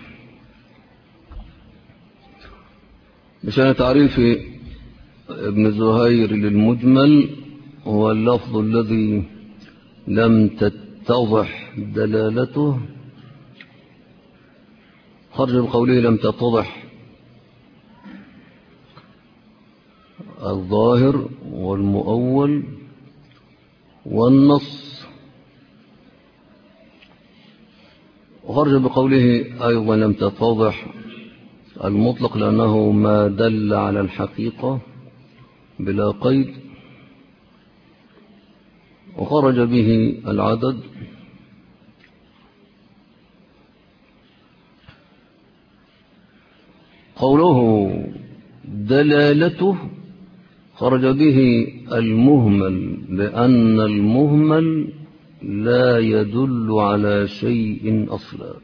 A: بشأن تعريف ابن زهير للمجمل، هو اللفظ الذي لم تتضح دلالته، خرج بقوله لم تتضح الظاهر والمؤول والنص، وخرج بقوله أيضا لم تتضح المطلق لأنه ما دل على الحقيقة بلا قيد، وخرج به العدد. قوله دلالته خرج به المهمل، لأن المهمل لا يدل على شيء أصلا،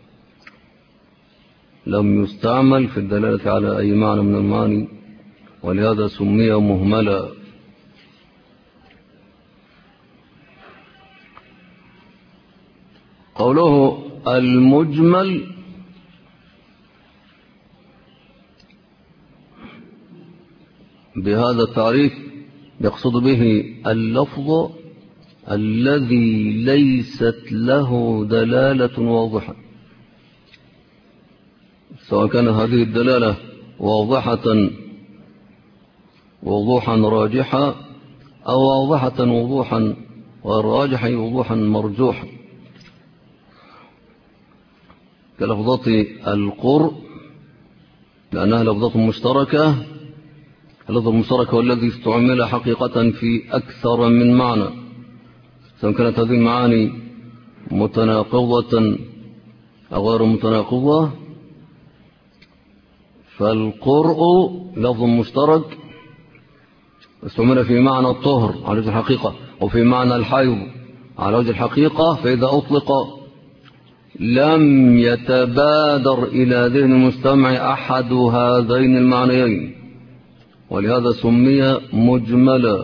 A: لم يستعمل في الدلالة على أي معنى من المعاني، ولهذا سمي مهملا. قوله المجمل بهذا التعريف يقصد به اللفظ الذي ليست له دلالة واضحة، سواء كان هذه الدلالة واضحة وضوحا راجحا، أو واضحة وضوحا والراجح وضوحا مرجوحا، كلفظة القرء لأنها لفظة مشتركة. اللفظ المشترك هو الذي استعمل حقيقة في أكثر من معنى، سواء كانت هذه المعاني متناقضة أو غير متناقضة. فالقرء لفظ مشترك استعمل في معنى الطهر على وجه الحقيقة، وفي معنى الحيض على وجه الحقيقة، فإذا أطلق لم يتبادر إلى ذهن المستمع أحد هذين المعنيين، ولهذا سمي مجملا.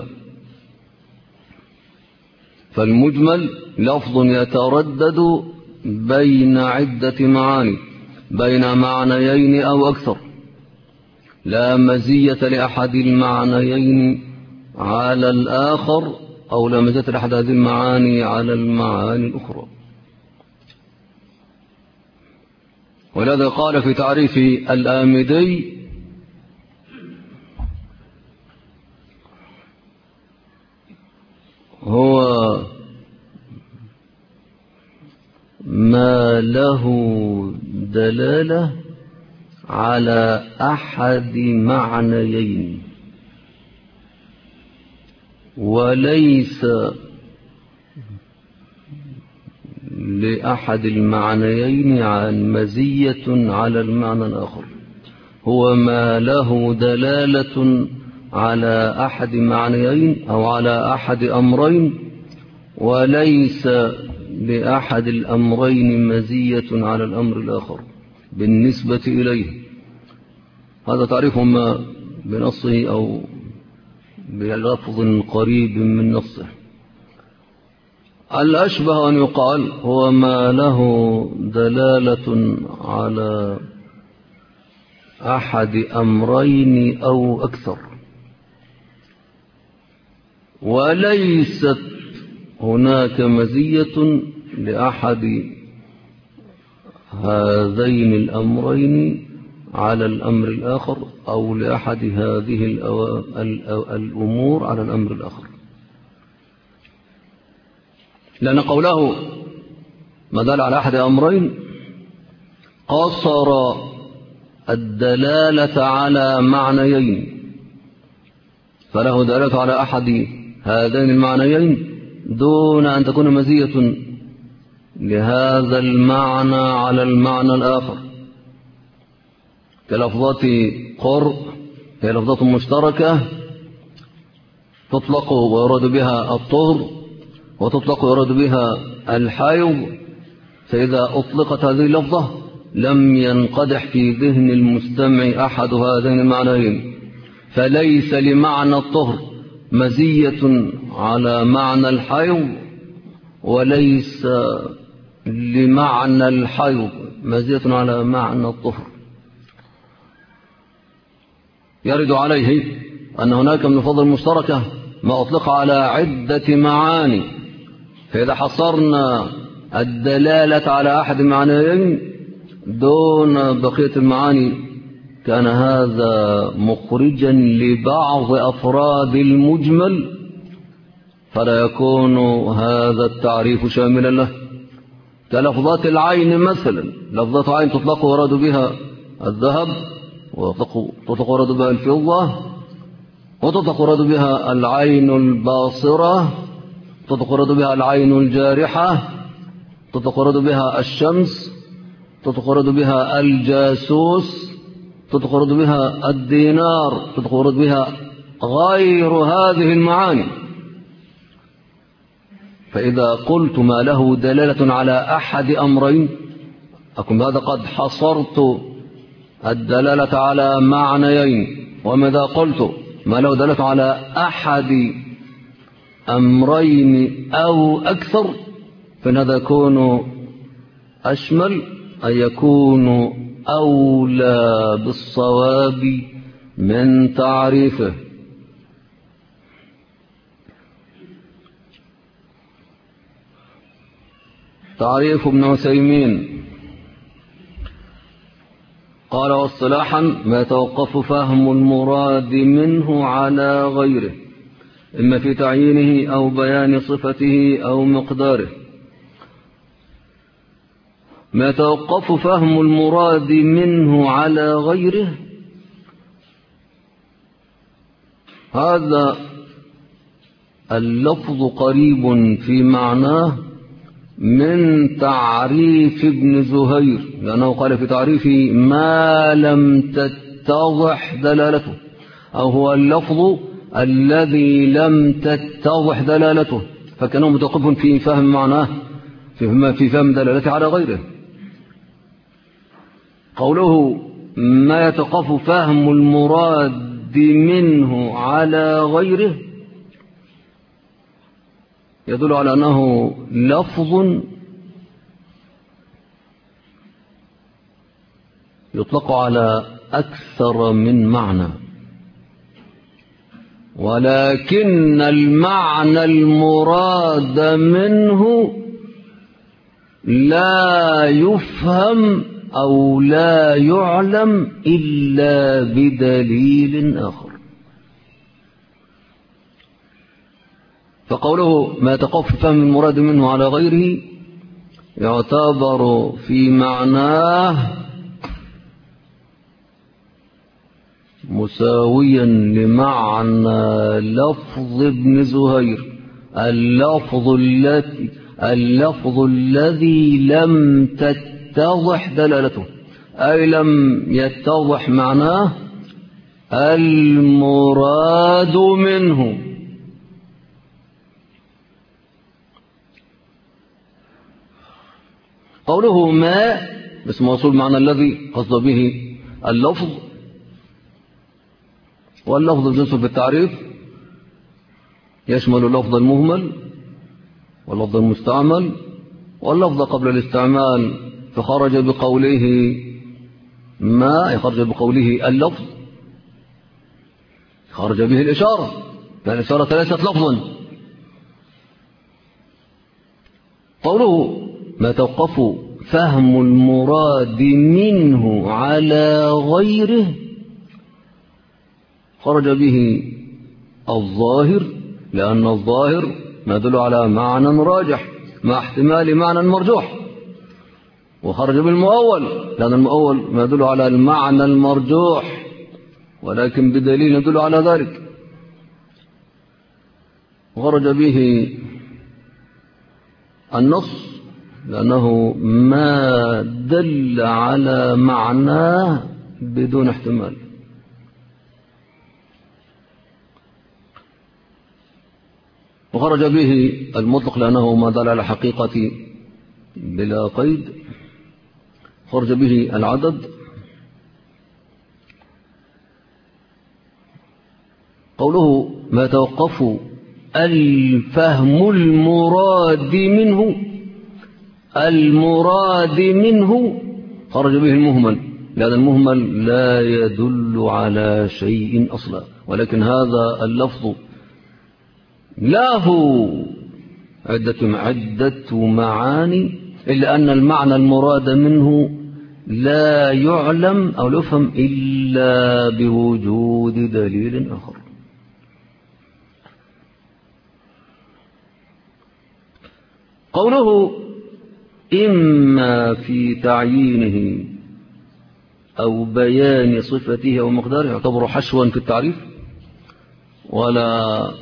A: فالمجمل لفظ يتردد بين عدة معاني، بين معنيين أو أكثر، لا مزية لأحد المعنيين على الآخر، أو لا مزية لأحد هذه المعاني على المعاني الأخرى. ولهذا قال في تعريف الآمدي هو ما له دلالة على أحد معنيين وليس لأحد المعنيين عن مزية على المعنى الآخر. هو ما له دلالة على أحد معنيين أو على أحد أمرين وليس لأحد الأمرين مزية على الأمر الآخر بالنسبة إليه. هذا تعريف ما بنصه أو بلفظ قريب من نصه. الأشبه أن يقال هو ما له دلالة على أحد أمرين أو أكثر، وليست هناك مزية لأحد هذين الأمرين على الأمر الآخر، أو لأحد هذه الأمور على الأمر الآخر. لأن قوله ما دل على أحد أمرين قصر الدلالة على معنيين، فله دلالة على أحد هذين المعنيين دون أن تكون مزية لهذا المعنى على المعنى الآخر، كلفظة قرء هي لفظة مشتركة تطلق ويراد بها الطهر، وتطلق ويراد بها الحيض، فإذا أطلقت هذه اللفظة لم ينقدح في ذهن المستمع أحد هذين المعنيين، فليس لمعنى الطهر مزية على معنى الحيض، وليس لمعنى الحيض مزية على معنى الطهر. يرد عليه أن هناك من الألفاظ المشتركة ما أطلق على عدة معاني، فإذا حصرنا الدلالة على أحد المعنيين دون بقية المعاني كان هذا مخرجا لبعض أفراد المجمل، فلا يكون هذا التعريف شاملا له. كلفظات العين مثلا، لفظة عين تطلق ورد بها الذهب، وتطلق ورد بها الفضة، وتطلق ورد بها العين الباصرة، تطلق ورد بها العين الجارحة، تطلق ورد بها الشمس، تطلق ورد بها الجاسوس، تطلق ورد بها الدينار، تطلق ورد بها غير هذه المعاني. فإذا قلت ما له دلالة على أحد أمرين أكون هذا قد حصرت الدلالة على معنيين، وماذا قلت ما له دلالة على أحد أمرين أو أكثر فإن هذا يكون أشمل، أن يكون أولى بالصواب من تعريفه. تعريف ابن عثيمين قال: واصطلاحا ما يتوقف فهم المراد منه على غيره، إما في تعيينه أو بيان صفته أو مقداره. ما يتوقف فهم المراد منه على غيره، هذا اللفظ قريب في معناه من تعريف ابن زهير، لأنه قال في تعريفه ما لم تتضح دلالته، أو هو اللفظ الذي لم تتضح دلالته، فكانه متوقف في فهم معناه، في فهم دلالته على غيره. قوله ما يتوقف فهم المراد منه على غيره يدل على أنه لفظ يطلق على أكثر من معنى، ولكن المعنى المراد منه لا يفهم أو لا يعلم إلا بدليل آخر. فقوله ما يتوقف فهم المراد منه على غيره يعتبر في معناه مساويا لمعنى لفظ ابن زهير، اللفظ الذي لم تتضح دلالته، أي لم يتضح معناه المراد منه. قوله ما اسم موصول معنى الذي قصد به اللفظ، واللفظ جنس في التعريف، يشمل اللفظ المهمل واللفظ المستعمل واللفظ قبل الاستعمال، فخرج بقوله ما يخرج بقوله اللفظ، خرج به الإشارة، لأن الإشارة ليست لفظا. قوله ما توقف فهم المراد منه على غيره، خرج به الظاهر، لأن الظاهر ما يدل على معنى راجح مع احتمال معنى مرجوح، وخرج بالمؤول، لأن المؤول ما يدل على المعنى المرجوح ولكن بدليل يدل على ذلك. وخرج به النص، لأنه ما دل على معناه بدون احتمال. وخرج به المطلق، لأنه ما دل على حقيقة بلا قيد. خرج به العدد. قوله ما توقف الفهم المراد منه، خرج به المهمل، لأن المهمل لا يدل على شيء أصلا، ولكن هذا اللفظ له عدة معاني، إلا أن المعنى المراد منه لا يعلم أو يفهم إلا بوجود دليل آخر. قوله إما في تعيينه أو بيان صفته أو مقداره يعتبر حشوا في التعريف، ولا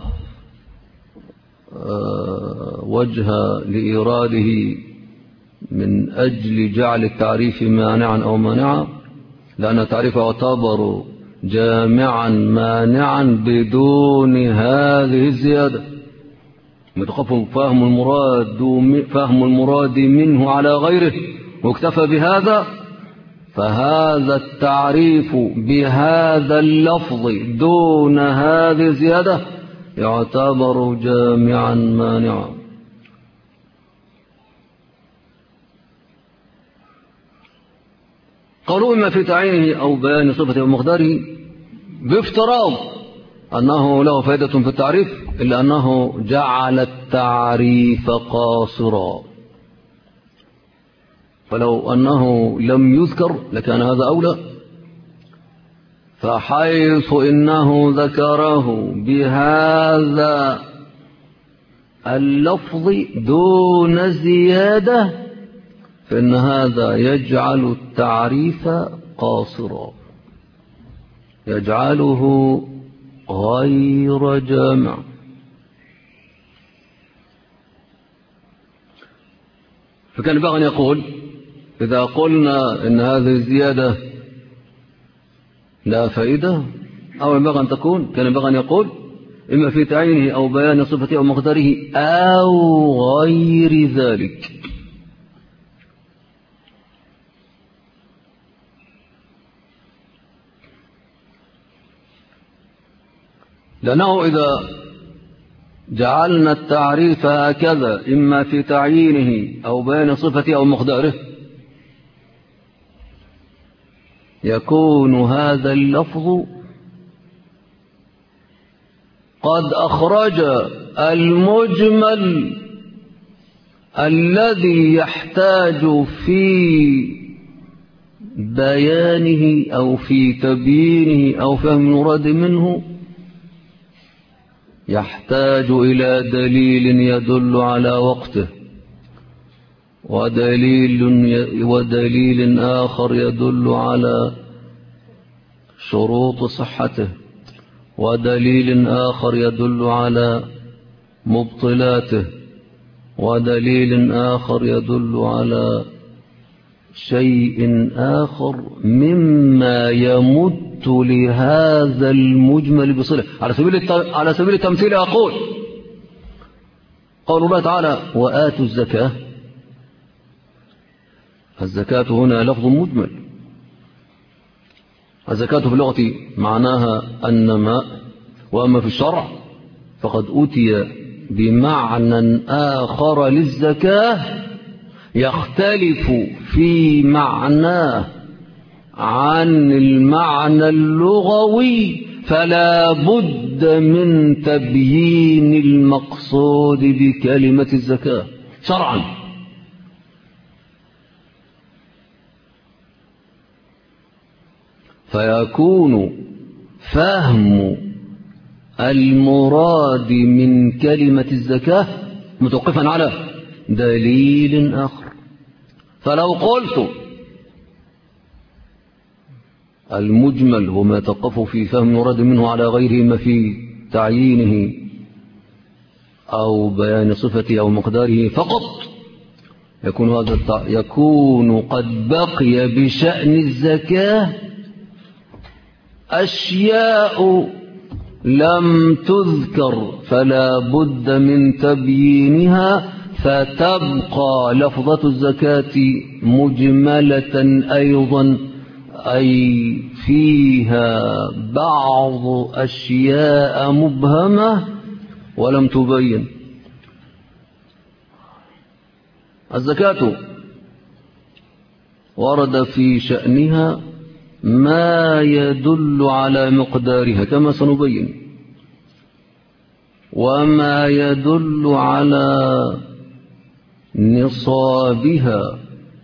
A: وجه لإيراده من أجل جعل التعريف مانعا أو مانعا، لأن التعريف يعتبر جامعا مانعا بدون هذه الزيادة. متقف فهم المراد منه على غيره واكتفى بهذا، فهذا التعريف بهذا اللفظ دون هذه الزيادة يعتبر جامعا مانعا. قالوا إما في تعيينه أو بيان صفته ومقداره، بافتراض أنه له فائدة في التعريف، إلا أنه جعل التعريف قاصرا، فلو أنه لم يذكر لكان هذا أولى. فحيث إنه ذكره بهذا اللفظ دون زيادة، فإن هذا يجعل التعريف قاصرا، يجعله غير جامع. فكان ينبغي أن يقول إذا قلنا إن هذه الزيادة لا فائدة، أو ينبغي أن تكون كان ينبغي أن يقول إما في تعيينه أو بيان صفته أو مقداره أو غير ذلك. لأنه إذا جعلنا التعريف هكذا إما في تعيينه أو بيان صفته أو مقداره، يكون هذا اللفظ قد أخرج المجمل الذي يحتاج في بيانه أو في تبيينه أو فهم المراد منه، يحتاج إلى دليل يدل على وقته، ودليل آخر يدل على شروط صحته، ودليل آخر يدل على مبطلاته، ودليل آخر يدل على شيء آخر مما يمت لهذا المجمل بصلة. على سبيل التمثيل أقول قول الله تعالى وآتوا الزكاة، الزكاة هنا لفظ مجمل. الزكاة في اللغة معناها النماء، وأما في الشرع فقد أتي بمعنى آخر للزكاة يختلف في معناه عن المعنى اللغوي، فلا بد من تبيين المقصود بكلمة الزكاة شرعا. فيكون فهم المراد من كلمة الزكاة متوقفا على دليل آخر. فلو قلت المجمل هو ما يتوقف في فهم المراد منه على غيره ما في تعيينه أو بيان صفته أو مقداره فقط، يكون قد بقي بشأن الزكاة أشياء لم تذكر فلا بد من تبيينها، فتبقى لفظة الزكاة مجملة أيضا، أي فيها بعض أشياء مبهمة ولم تبين. الزكاة ورد في شأنها ما يدل على مقدارها كما سنبين، وما يدل على نصابها،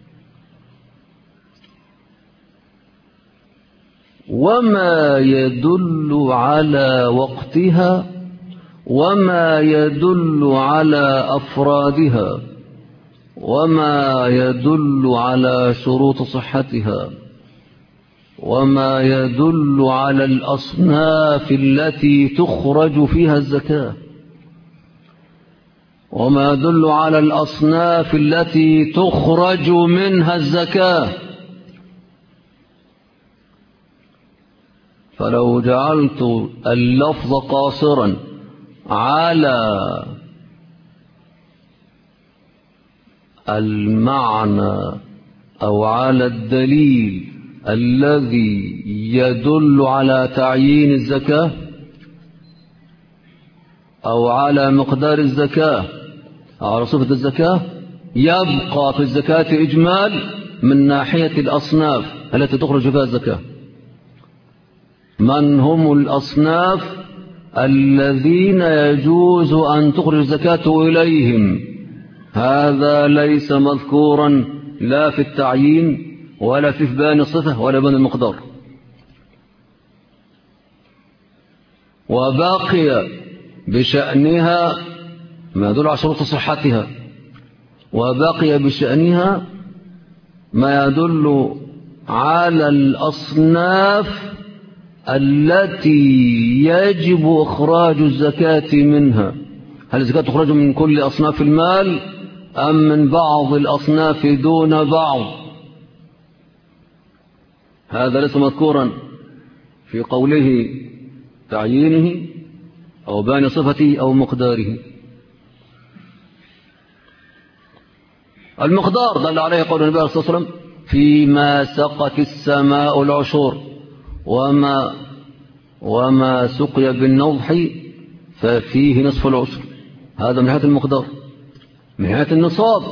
A: وما يدل على وقتها، وما يدل على أفرادها، وما يدل على شروط صحتها، وما يدل على الأصناف التي تخرج فيها الزكاة، وما يدل على الأصناف التي تخرج منها الزكاة. فلو جعلت اللفظ قاصرا على المعنى أو على الدليل الذي يدل على تعيين الزكاة أو على مقدار الزكاة أو على صفة الزكاة، يبقى في الزكاة إجمال من ناحية الأصناف التي تخرج فيها الزكاة. من هم الأصناف الذين يجوز أن تخرج الزكاة إليهم؟ هذا ليس مذكورا لا في التعيين ولا في بيان الصفة ولا بيان المقدار. وباقي بشأنها ما يدل على شروط صحتها، وباقي بشأنها ما يدل على الأصناف التي يجب إخراج الزكاة منها. هل الزكاة تخرج من كل أصناف المال أم من بعض الأصناف دون بعض؟ هذا ليس مذكورا في قوله تعيينه أو بيان صفته أو مقداره. المقدار دل عليه قول النبي صلى الله عليه وسلم: فيما سقت السماء العشور وما سقي بالنضح ففيه نصف العشر. هذا من ناحية المقدار. من ناحية النصاب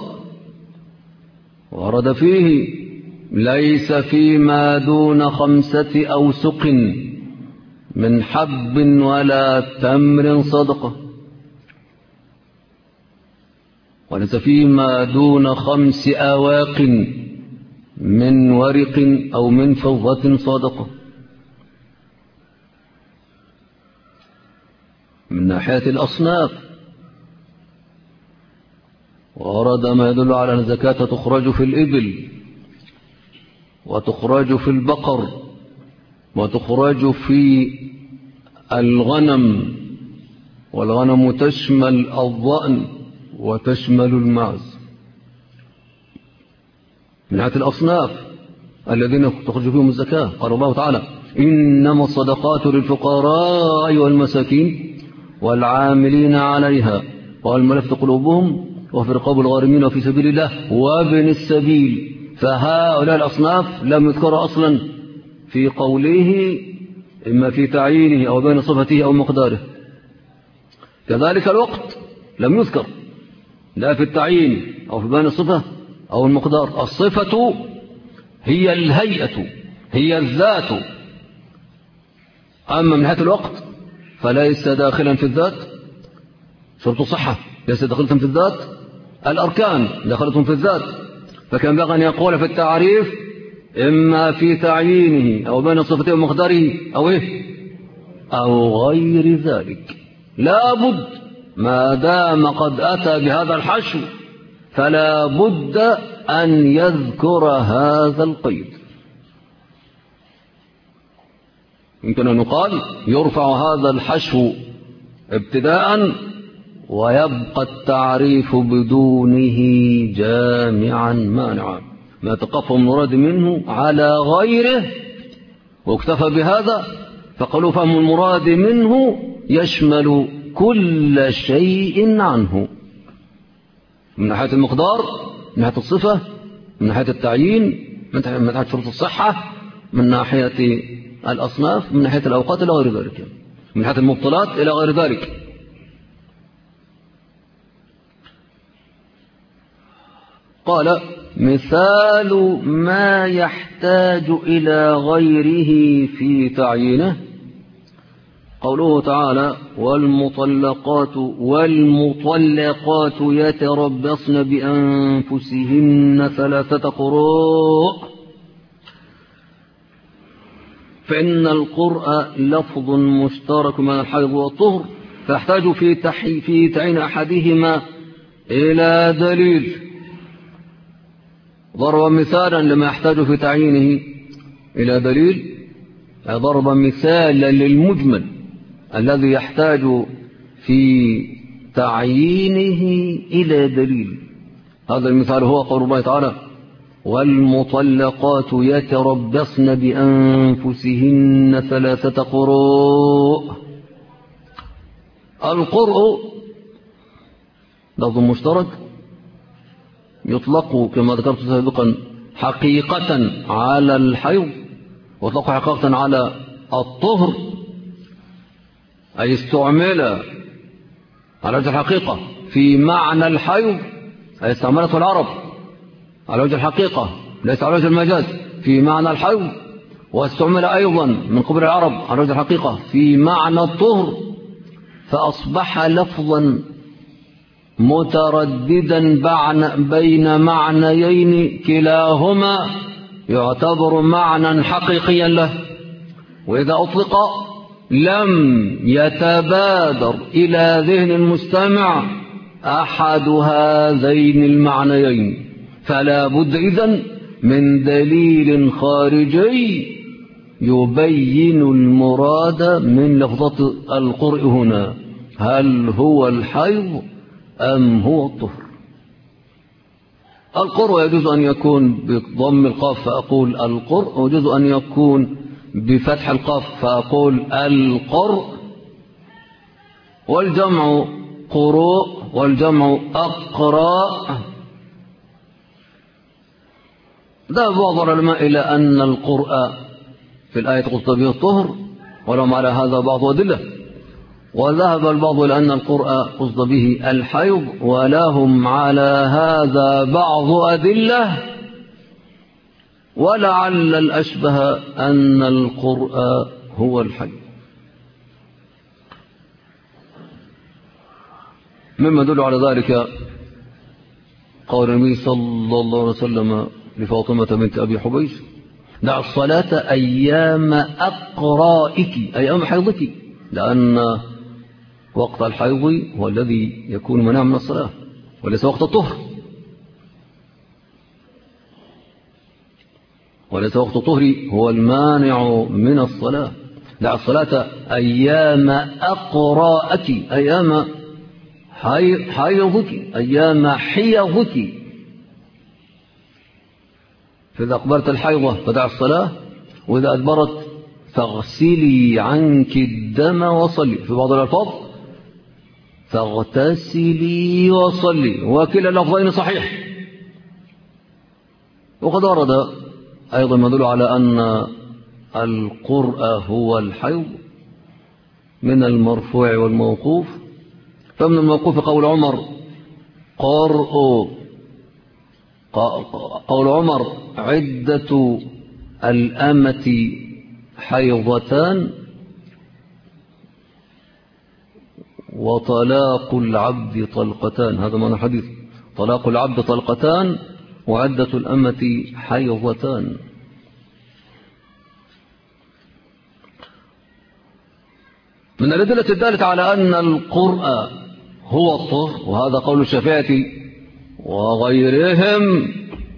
A: ورد فيه: ليس فيما دون 5 أوسق من حب ولا تمر صدقة، وليس فيما دون 5 أواق من ورق أو من فضة صدقة. من ناحية الأصناف ورد ما يدل على أن الزكاة تخرج في الإبل، وتخرج في البقر، وتخرج في الغنم، والغنم تشمل الضأن وتشمل المعز. من ناحية الأصناف الذين تخرج فيهم الزكاة قال الله تعالى: إنما الصدقات للفقراء والمساكين والعاملين عليها والمؤلفة قلوبهم وفي رقاب الغارمين وفي سبيل الله وابن السبيل. فهؤلاء الأصناف لم يذكر أصلا في قوله إما في تعيينه أو بين صفته أو مقداره. كذلك الوقت لم يذكر لا في التعيين أو في بيان الصفة أو المقدار. الصفة هي الهيئة هي الذات، أما من حيث الوقت فليس داخلا في الذات. شرط الصحة ليس داخلة في الذات، الأركان داخلة في الذات، فكان بغى أن يقول في التعريف إما في تعيينه أو بين صفته ومقداره أو إيه أو غير ذلك. لا بد ما دام قد أتى بهذا الحشو فلا بد أن يذكر هذا القيد. يمكن أن يقال يرفع هذا الحشو ابتداء ويبقى التعريف بدونه جامعا مانعا، ما تقف المراد منه على غيره واكتفى بهذا، فقالوا فهم المراد منه يشمل كل شيء عنه، من ناحية المقدار، من ناحية الصفة، من ناحية التعيين، من ناحية شروط الصحة، من ناحية الأصناف، من ناحية الأوقات إلى غير ذلك، من ناحية المبطلات إلى غير ذلك. قال مثال ما يحتاج إلى غيره في تعيينه قوله تعالى والمطلقات يتربصن بأنفسهن 3 قروء، فإن القرء لفظ مشترك من الحيض والطهر، فيحتاج في تعيين أحدهما إلى دليل. ضرب مثالا لما يحتاج في تعيينه إلى دليل، ضرب مثالا للمجمل الذي يحتاج في تعيينه إلى دليل. هذا المثال هو قول الله تعالى والمطلقات يتربصن بأنفسهن 3 قروء. القرء لفظ مشترك يطلق كما ذكرت سابقا حقيقة على الحيض، ويطلق حقيقة على الطهر، أي استعمل على وجه الحقيقة في معنى الحيض، أي استعملته العرب على وجه الحقيقة ليس على وجه المجاز في معنى الحيض، واستعمل أيضا من قبل العرب على وجه الحقيقة في معنى الطهر، فأصبح لفظا مترددا بين معنيين كلاهما يعتبر معنى حقيقيا له، وإذا أطلق لم يتبادر إلى ذهن المستمع أحد هذين المعنيين، فلا بد إذن من دليل خارجي يبين المراد من لفظة القرء هنا، هل هو الحيض أم هو الطهر. القرء يجوز أن يكون بضم القاف فأقول القرء، ويجوز أن يكون بفتح القاف فأقول القرء، والجمع قروء والجمع أقراء. ذهب بعض العلماء إلى أن القرء في الآية قصد به الطهر، ولهم على هذا بعض أدلة، وذهب البعض إلى أن القرء قصد به الحيض، ولهم على هذا بعض أدلة، ولعل الأشبه أن القرء هو الحيض. مما يدل على ذلك قول النبي صلى الله عليه وسلم لفاطمة بنت أبي حبيش دع الصلاة أيام أقرائك، أيام حيضك، لأن وقت الحيض هو الذي يكون منع من الصلاة وليس وقت الطهر، وليس وقت الطهر هو المانع من الصلاة. دع الصلاة أيام أقرائك، أيام حيضك، أيام حيضك، فإذا أقبلت الحيضة فدع الصلاة، وإذا أدبرت فاغسلي عنك الدم وصلي، في بعض الألفاظ فاغتسلي وصلي، وكلا اللفظين صحيح. وقد ورد أيضا ما يدل على أن القرء هو الحيض من المرفوع والموقوف، فمن الموقوف قول عمر قول عمر عدة الأمة حيضتان وطلاق العبد طلقتان. هذا معنى الحديث، طلاق العبد طلقتان وعدة الأمة حيضتان. من الأدلة الدالة على أن القرء هو الطهر، وهذا قول الشافعية وغيرهم،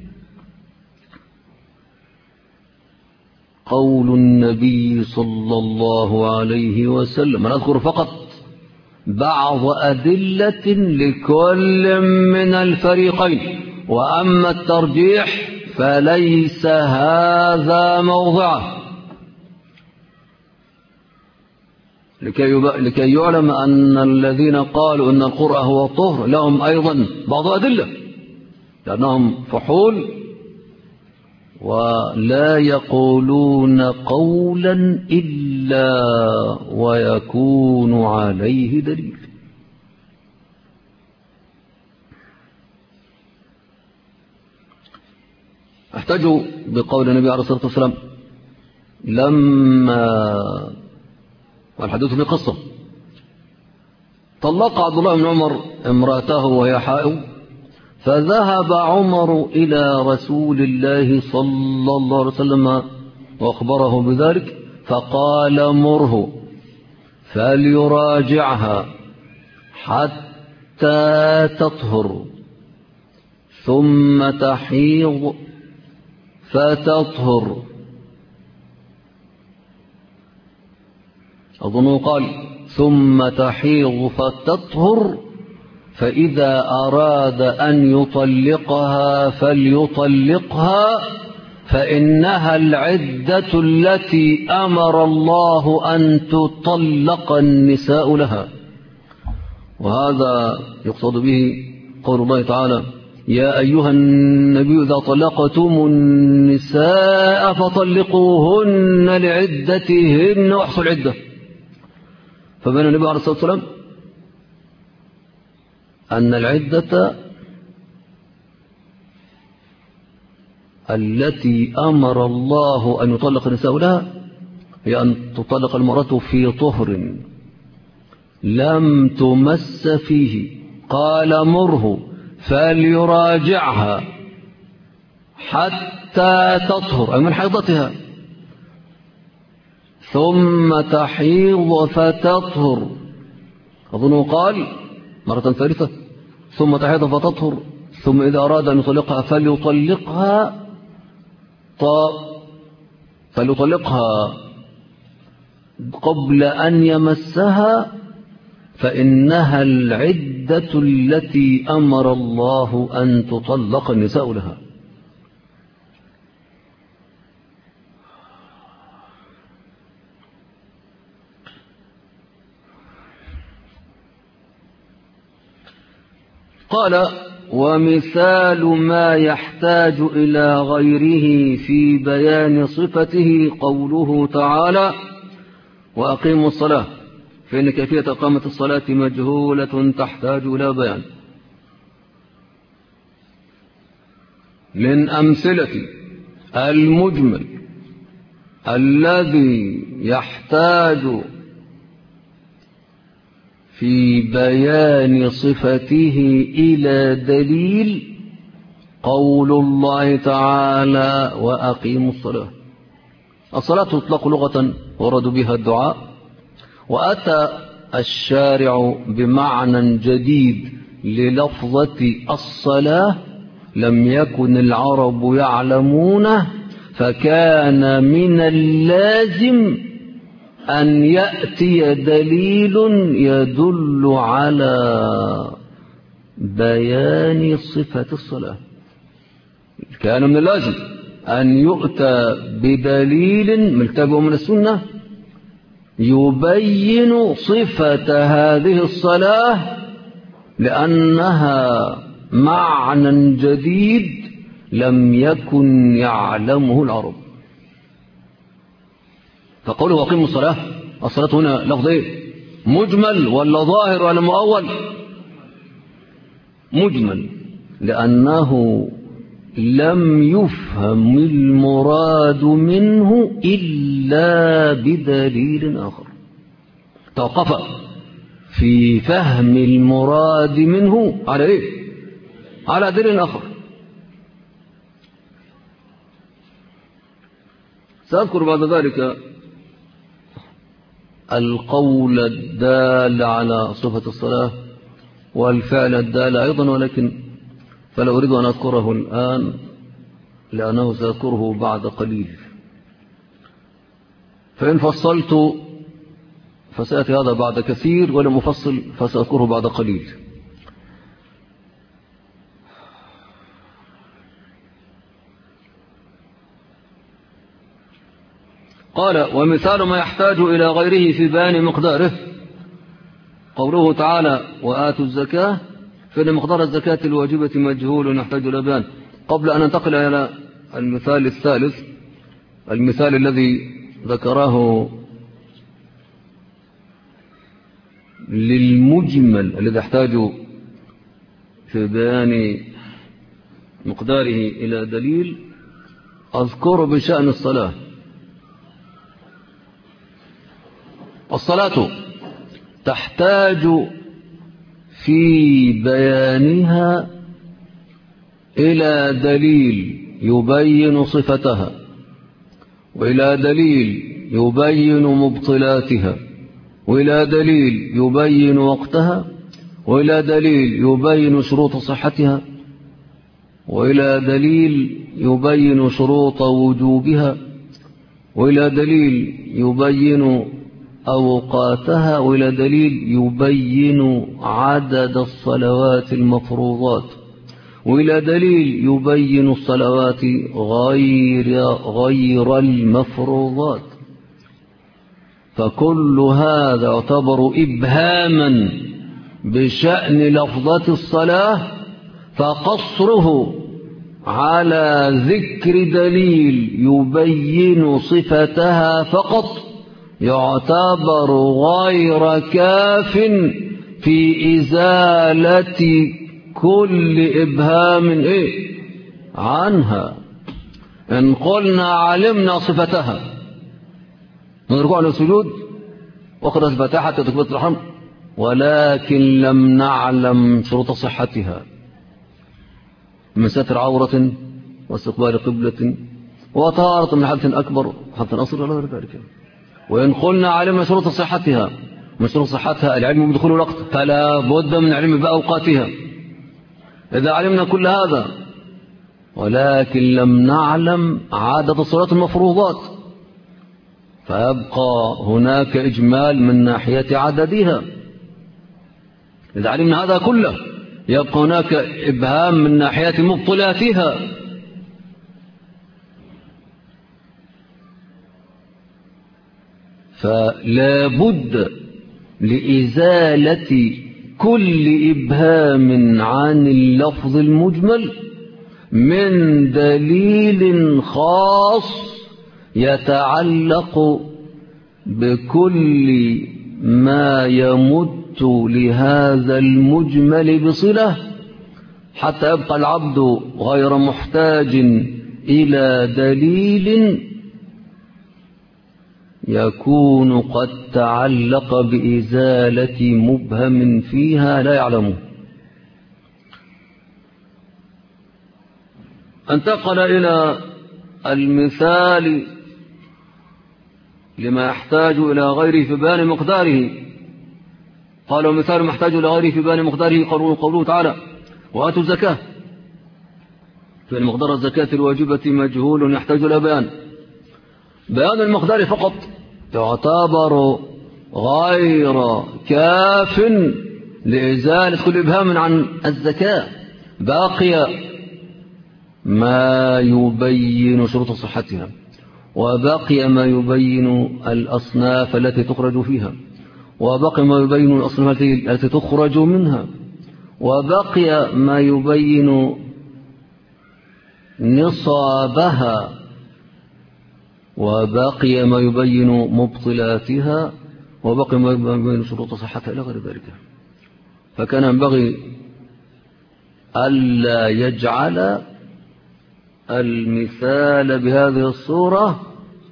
A: قول النبي صلى الله عليه وسلم. أنا أذكر فقط بعض أدلة لكل من الفريقين، وأما الترجيح فليس هذا موضعه، لكي يعلم أن الذين قالوا أن القرآن هو الطهر لهم أيضا بعض أدلة، لأنهم فحول ولا يقولون قولا إلا ويكون عليه دليل. احتجوا بقول النبي عليه الصلاة والسلام لما، والحديث في قصة، طلق عبد الله بن عمر امرأته وهي حائض، فذهب عمر إلى رسول الله صلى الله عليه وسلم وأخبره بذلك، فقال مره فليراجعها حتى تطهر ثم تحيض فتطهر. أظنه قال ثم تحيض فتطهر، فإذا أراد أن يطلقها فليطلقها، فإنها العدة التي أمر الله أن تطلق النساء لها. وهذا يقصد به قول الله تعالى يا أيها النبي إذا طلقتم النساء فطلقوهن لعدتهن واحصوا العدة. فبين النبي عليه الصلاة والسلام أن العدة التي أمر الله أن يطلق النساء لها هي أن تطلق المرأة في طهر لم تمس فيه، قال مره فليراجعها حتى تطهر أي من حيضتها، ثم تحيض فتطهر. أظنه قال مرة ثالثة ثم تحيض فتطهر، ثم إذا أراد أن يطلقها فليطلقها قبل أن يمسها، فإنها العدة التي أمر الله أن تطلق النساء لها. قال ومثال ما يحتاج إلى غيره في بيان صفته قوله تعالى وأقيموا الصلاة فإن كيفية إقامة الصلاة مجهولة تحتاج إلى بيان. من أمثلة المجمل الذي يحتاج في بيان صفته إلى دليل قول الله تعالى وأقيموا الصلاة. الصلاة تطلق لغة ورد بها الدعاء، وأتى الشارع بمعنى جديد للفظة الصلاة لم يكن العرب يعلمونه، فكان من اللازم أن يأتي دليل يدل على بيان صفة الصلاة. كان من اللازم أن يؤتى بدليل ملتبئ من السنة يبين صفة هذه الصلاة، لأنها معنى جديد لم يكن يعلمه العرب. فقوله وقيموا الصلاة، الصلاة هنا لفظ ايه؟ مجمل ولا ظاهر ولا مؤول؟ مجمل، لأنه لم يفهم المراد منه إلا بدليل آخر، توقف في فهم المراد منه على إيه؟ على دليل آخر. سأذكر بعد ذلك القول الدال على صفة الصلاة والفعل الدال أيضا، ولكن فلا أريد أن أذكره الآن لأنه سأذكره بعد قليل. فإن فصلت فسأتي هذا بعد كثير، ولم أفصل فسأذكره بعد قليل. قال: ومثال ما يحتاج إلى غيره في بيان مقداره قوله تعالى: وآتوا الزكاة، فإن مقدار الزكاة الواجبة مجهول يحتاج إلى بيان. قبل أن ننتقل إلى المثال الثالث، المثال الذي ذكره للمجمل الذي يحتاج في بيان مقداره إلى دليل، أذكر بشأن الصلاة. الصلاة تحتاج في بيانها إلى دليل يبين صفتها، وإلى دليل يبين مبطلاتها، وإلى دليل يبين وقتها، وإلى دليل يبين شروط صحتها، وإلى دليل يبين شروط وجوبها، وإلى دليل يبين أوقاتها، وإلى دليل يبين عدد الصلوات المفروضات، وإلى دليل يبين الصلوات غير المفروضات. فكل هذا يعتبر إبهاما بشأن لفظة الصلاة، فقصره على ذكر دليل يبين صفتها فقط يعتبر غير كاف في إزالة كل إبهام عنها. إن قلنا علمنا صفتها من ركوع للسجود وقرأ الفاتحة حتى تكبيرة الإحرام، ولكن لم نعلم شروط صحتها من ستر عورة واستقبال قبلة وطهارة من حدث أكبر حتى أصل ولا غير ذلك. وإن قلنا علمنا شروط صحتها، من شروط صحتها العلم بدخول الوقت، فلا بد من علم بأوقاتها. إذا علمنا كل هذا ولكن لم نعلم عدد الصلاة المفروضات، فيبقى هناك إجمال من ناحية عددها. إذا علمنا هذا كله يبقى هناك إبهام من ناحية مبطلاتها. فلا بد لإزالة كل إبهام عن اللفظ المجمل من دليل خاص يتعلق بكل ما يمت لهذا المجمل بصلة، حتى يبقى العبد غير محتاج إلى دليل يكون قد تعلق بإزالة مبهم فيها لا يعلمه. انتقل إلى المثال لما يحتاج إلى غيره في بيان مقداره. قال: ومثال ما يحتاج إلى غيره في بيان مقداره قوله تعالى: وآتوا الزكاة، فإن مقدار الزكاة الواجبة مجهول يحتاج إلى بيان المقدار فقط يعتبر غير كاف لإزالة كل إبهام عن الزكاة. باقي ما يبين شروط صحتها، وبقي ما يبين الأصناف التي تخرج فيها، وبقي ما يبين الأصناف التي تخرج منها، وبقي ما يبين نصابها، وبقي ما يبين مبطلاتها، وبقي ما بين شروط صحتها إلى غير ذلك. فكان ينبغي ألا يجعل المثال بهذه الصورة،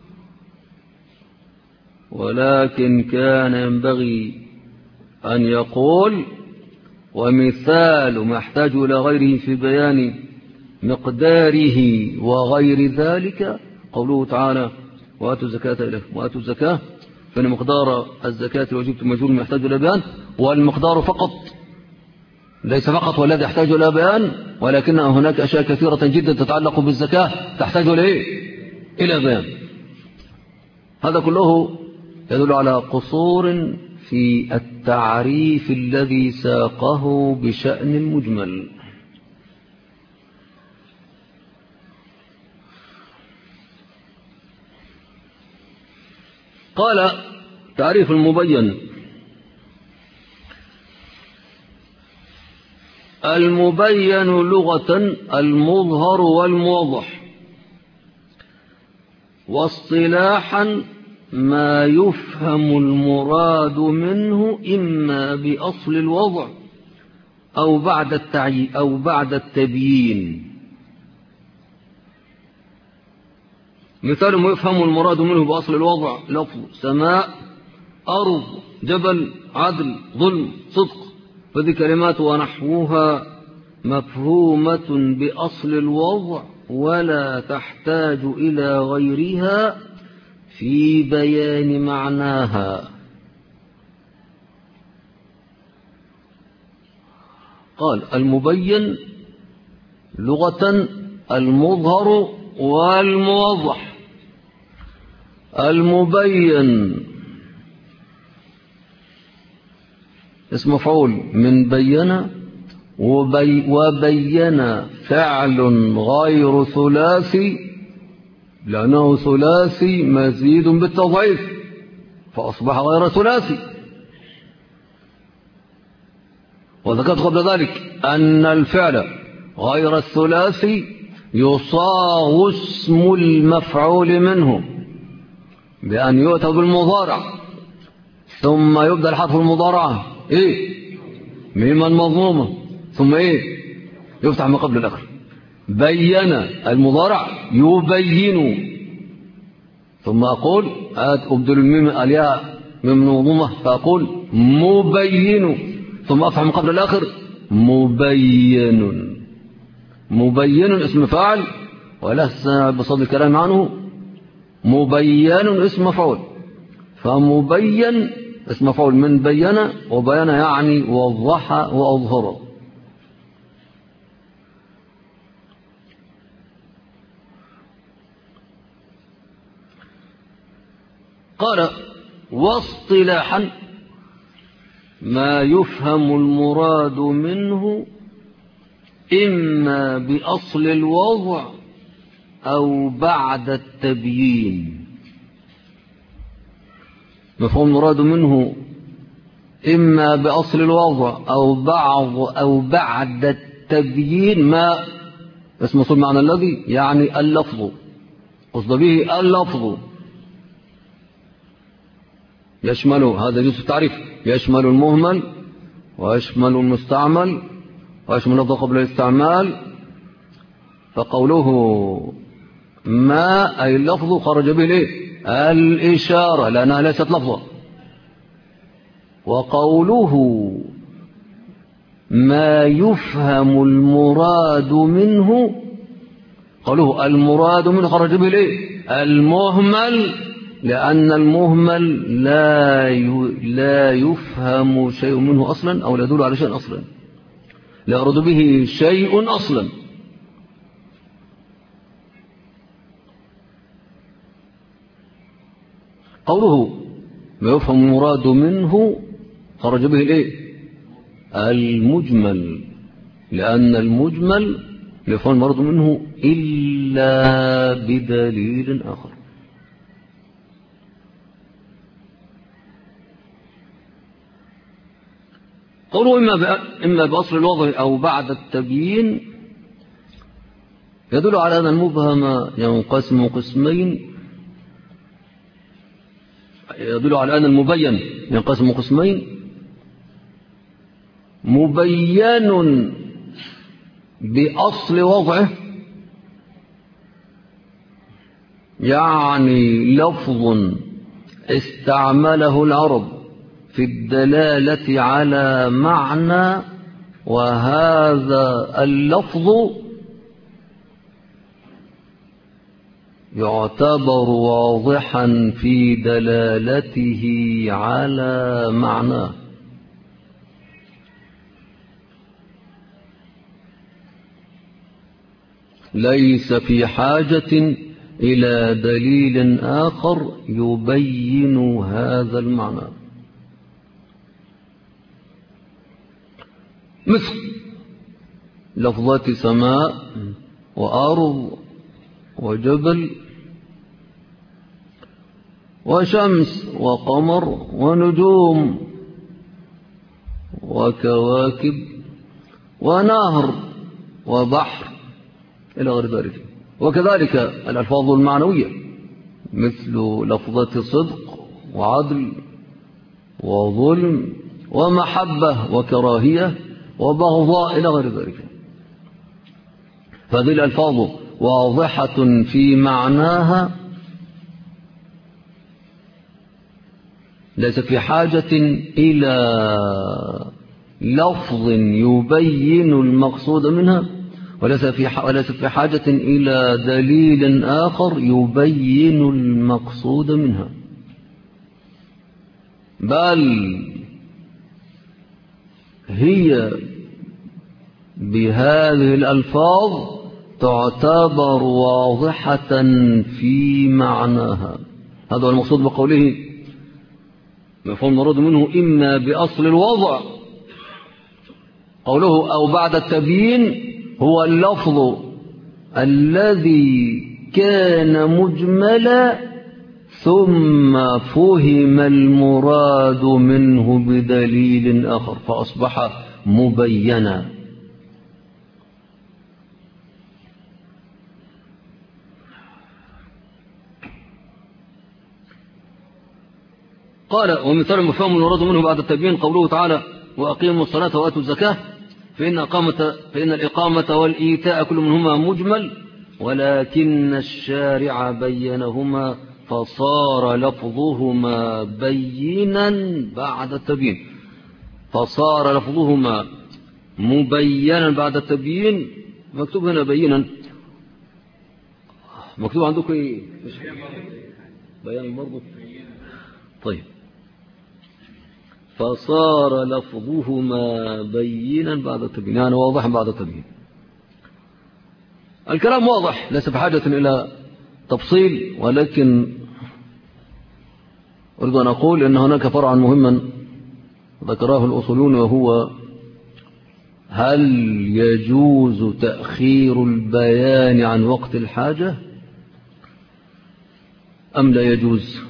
A: ولكن كان ينبغي أن يقول ومثال ما يحتاج إلى غيره في بيان مقداره وغير ذلك قوله تعالى وآتوا الزكاة إليه وآتوا الزكاة، فإن مقدار الزكاة الواجبة مجهول ما يحتاج إلى بيان، والمقدار فقط ليس فقط والذي يحتاج إلى بيان، ولكن هناك أشياء كثيرة جدا تتعلق بالزكاة تحتاج إلى بيان. هذا كله يدل على قصور في التعريف الذي ساقه بشأن المجمل. قال تعريف المبين: المبين لغة المظهر والموضح، واصطلاحا ما يفهم المراد منه إما بأصل الوضع أو بعد التبيين. مثال ما يفهم المراد منه بأصل الوضع: لفظ سماء، أرض، جبل، عدل، ظلم، صدق. فذي كلمات ونحوها مفهومة بأصل الوضع ولا تحتاج إلى غيرها في بيان معناها. قال المبين لغة المظهر والموضح. المبين اسم مفعول من بين، وبين فعل غير ثلاثي لأنه ثلاثي مزيد بالتضعيف فأصبح غير ثلاثي. وذكرت قبل ذلك أن الفعل غير الثلاثي يصاغ اسم المفعول منه بأن يؤتى بالمضارع ثم يبدأ الحرف المضارعة ميما مضمومة ثم يفتح ما قبل الآخر. بين المضارع يبين، ثم أقول أبدل الميم الياء ميم مضمومة فأقول مبين، ثم أفتح ما قبل الآخر مبين. مبين اسم فاعل وليس بصدد الكلام عنه، مبين اسم مفعول. فمبين اسم مفعول من بين، وبين يعني وضح وأظهر. قال واصطلاحا ما يفهم المراد منه إما بأصل الوضع أو بعد التبيين. مفهوم المراد منه إما بأصل الوضع أو بعد التبيين. ما اسم موصول معنى الذي يعني اللفظ، قصد به اللفظ يشمل، هذا جزء التعريف، يشمل المهمل ويشمل المستعمل ويشمل اللفظ قبل الاستعمال. فقوله ما أي اللفظ خرج به الإشارة لأنها ليست لفظة. وقوله ما يفهم المراد منه، قوله المراد منه خرج به المهمل، لأن المهمل لا يفهم شيء منه أصلا أو لا يدل على شيء أصلا، لا يرد به شيء أصلا. قوله ما يفهم المراد منه خرج به المجمل، لأن المجمل لا يفهم المراد منه إلا بدليل آخر. قوله إما بأصل الوضع أو بعد التبيين يدل على أن المبهم ينقسم قسمين: يدل على أن المبين ينقسم قسمين: مبين بأصل وضعه، يعني لفظ استعمله العرب في الدلالة على معنى، وهذا اللفظ يعتبر واضحا في دلالته على معناه. ليس في حاجة إلى دليل آخر يبين هذا المعنى، مثل لفظات سماء وأرض وجبل وشمس وقمر ونجوم وكواكب ونهر وبحر إلى غير ذلك. وكذلك الألفاظ المعنوية مثل لفظة صدق وعدل وظلم ومحبة وكراهية وبغضاء إلى غير ذلك. فهذه الألفاظ واضحة في معناها، ليس في حاجة إلى لفظ يبين المقصود منها، وليس في حاجة إلى دليل آخر يبين المقصود منها، بل هي بهذه الألفاظ تعتبر واضحة في معناها. هذا هو المقصود بقوله مفهوم المراد منه إما بأصل الوضع، قوله أو بعد التبيين هو اللفظ الذي كان مجملا ثم فهم المراد منه بدليل آخر فأصبح مبينا. قال ومثال مفهوم المراد منه بعد التبيين قوله تعالى وأقيموا الصلاة وآتوا الزكاة فإن الإقامة والإيتاء كل منهما مجمل، ولكن الشارع بينهما فصار لفظهما بينا بعد التبيين. فصار لفظهما مبينا بعد التبيين. مكتوب هنا بينا، مكتوب عندكم ايه؟ بيان برضه. طيب، فصار لفظهما بينا بعد التبيين، يعني واضحا بعد التبيين. الكلام واضح ليس بحاجة إلى تفصيل، ولكن أريد أن أقول أن هناك فرعا مهما ذكراه الأصولون، وهو هل يجوز تأخير البيان عن وقت الحاجة أم لا يجوز؟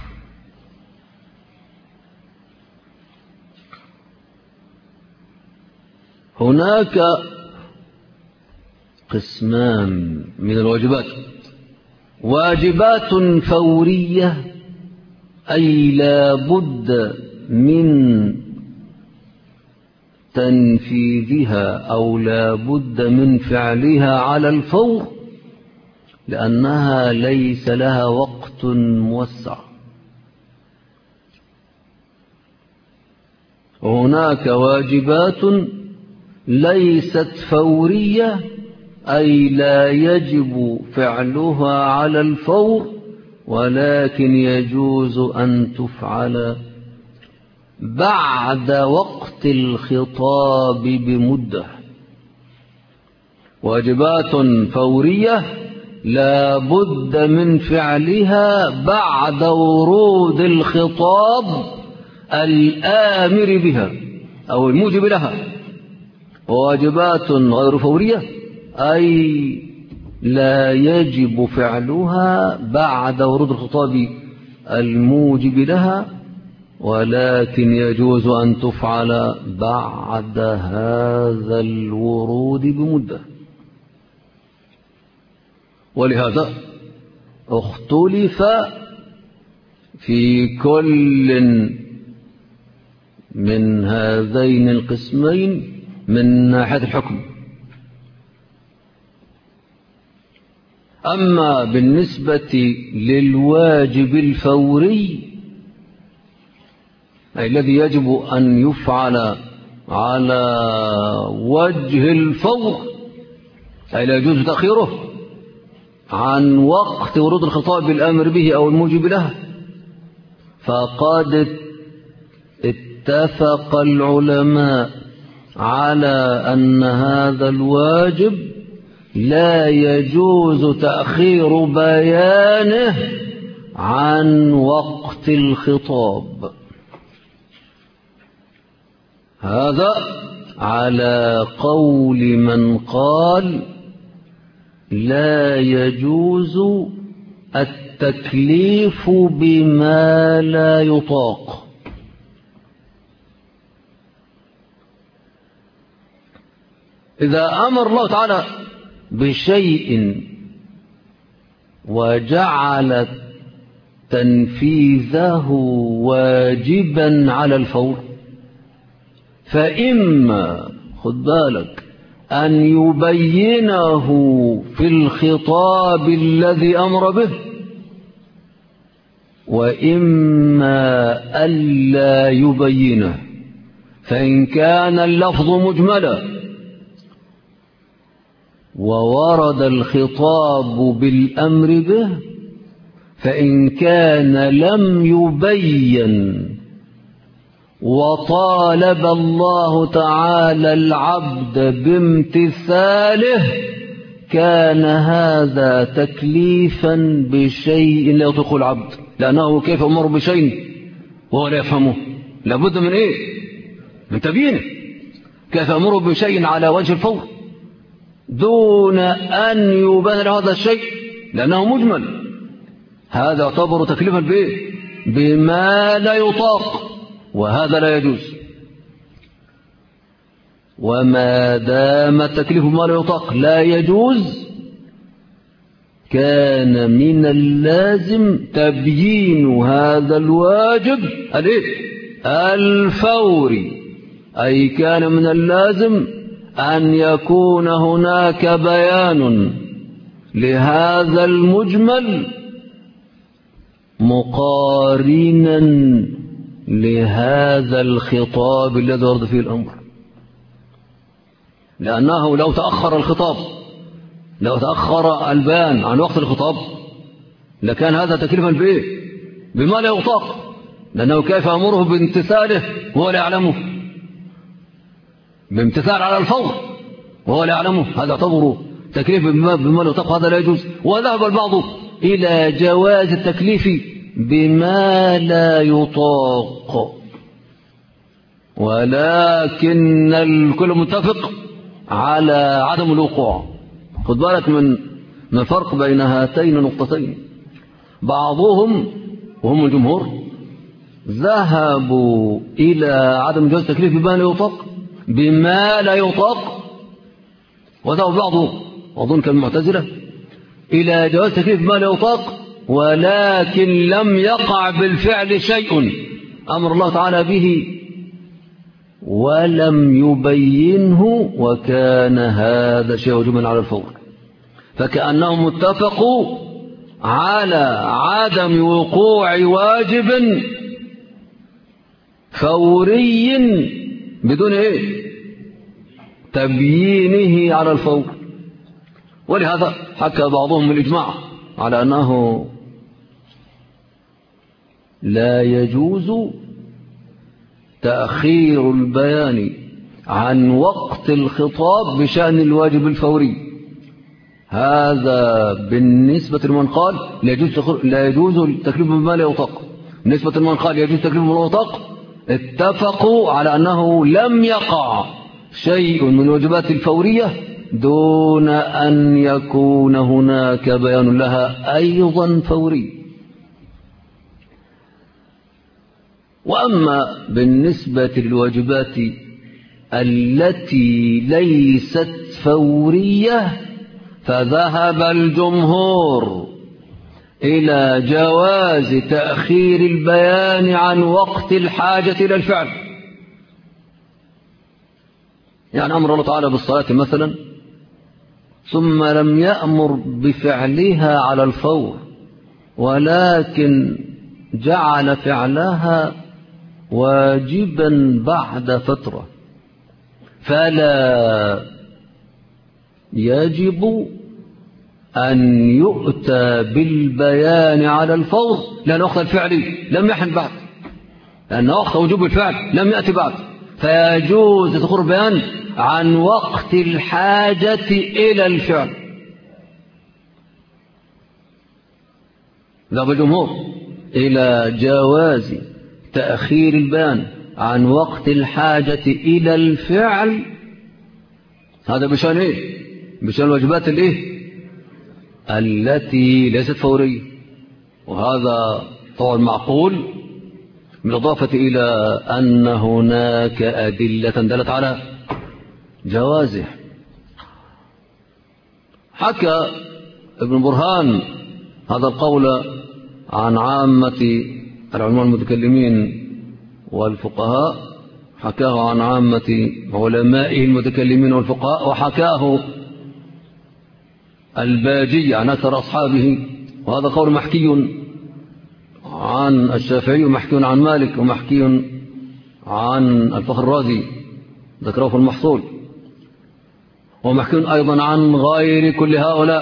A: هناك قسمان من الواجبات: واجبات فورية أي لا بد من تنفيذها أو لا بد من فعلها على الفور لأنها ليس لها وقت موسع. وهناك واجبات ليست فورية أي لا يجب فعلها على الفور، ولكن يجوز أن تفعل بعد وقت الخطاب بمدة. واجبات فورية لا بد من فعلها بعد ورود الخطاب الآمر بها أو الموجب لها. وواجبات غير فورية أي لا يجب فعلها بعد ورود الخطاب الموجب لها، ولكن يجوز أن تفعل بعد هذا الورود بمدة. ولهذا اختلف في كل من هذين القسمين من ناحية الحكم. أما بالنسبة للواجب الفوري أي الذي يجب أن يفعل على وجه الفور، أي لا يجوز تأخيره عن وقت ورود الخطاب بالأمر به أو الموجب له، فقد اتفق العلماء على أن هذا الواجب لا يجوز تأخير بيانه عن وقت الخطاب. هذا على قول من قال لا يجوز التكليف بما لا يطاق. إذا أمر الله تعالى بشيء وجعل تنفيذه واجبا على الفور، فإما خد بالك أن يبينه في الخطاب الذي أمر به، وإما ألا يبينه. فإن كان اللفظ مجملا وورد الخطاب بالأمر به، فإن كان لم يبين وطالب الله تعالى العبد بامتثاله، كان هذا تكليفا بشيء لا يطيق العبد، لأنه كيف أمر بشيء وهو لا يفهمه؟ لابد من إيه؟ من تبيينه. كيف أمر بشيء على وجه الفور دون أن يبان له هذا الشيء لأنه مجمل؟ هذا يعتبر تكليفا بإيه؟ بما لا يطاق، وهذا لا يجوز. وما دام التكليف بما لا يطاق لا يجوز، كان من اللازم تبيين هذا الواجب الفوري، أي كان من اللازم أن يكون هناك بيان لهذا المجمل مقارنا لهذا الخطاب الذي ورد فيه الأمر. لأنه لو تأخر الخطاب، لو تأخر البيان عن وقت الخطاب، لكان هذا تكليفا بإيه؟ بما لا يطاق، لأنه كيف أمره بامتثاله وهو لا يعلمه؟ بامتثال على الفور وهو لا يعلمه، هذا يعتبر تكليف بما لا يطاق، هذا لا يجوز. وذهب البعض إلى جواز التكليف بما لا يطاق، ولكن الكل متفق على عدم الوقوع. خد بالك من فرق بين هاتين النقطتين. بعضهم وهم الجمهور ذهبوا إلى عدم جواز التكليف بما لا يطاق، وذهب بعض أظن كالمعتزلة إلى جواز التكليف بما لا يطاق، ولكن لم يقع بالفعل شيء أمر الله تعالى به ولم يبينه، وكان هذا شيء واجبا على الفور. فكأنهم اتفقوا على عدم وقوع واجب فوري بدون تبيينه على الفور. ولهذا حكى بعضهم الإجماع على أنه لا يجوز تأخير البيان عن وقت الخطاب بشأن الواجب الفوري. هذا بالنسبة لمن قال لا يجوز التكليف بما لا يطاق. بالنسبة لمن قال يجوز التكليف بما لا يطاق، اتفقوا على أنه لم يقع شيء من الواجبات الفورية دون أن يكون هناك بيان لها أيضا فوري. وأما بالنسبة للواجبات التي ليست فورية، فذهب الجمهور إلى جواز تأخير البيان عن وقت الحاجة إلى الفعل. يعني أمر الله تعالى بالصلاة مثلا ثم لم يأمر بفعلها على الفور، ولكن جعل فعلها واجبا بعد فترة، فلا يجب أن يؤتى بالبيان على الفور، لأن وقت الفعل لم يحن بعد، لأن وقت وجوب الفعل لم يأتي بعد، فيجوز تأخير البيان عن وقت الحاجة إلى الفعل. ذهب الجمهور إلى جواز تأخير البيان عن وقت الحاجة إلى الفعل. هذا بشأن إيه؟ بشأن الواجبات الإيه؟ التي ليست فورية، وهذا طبعا معقول بالإضافة إلى أن هناك أدلة دلت على جوازه. حكى ابن برهان هذا القول عن عامة العلماء المتكلمين والفقهاء، حكاه عن عامة علمائه المتكلمين والفقهاء، وحكاه الباجي عن أكثر أصحابه، وهذا قول محكي عن الشافعي ومحكي عن مالك ومحكي عن الفخر الرازي ذكره في المحصول، ومحكي أيضا عن غير كل هؤلاء.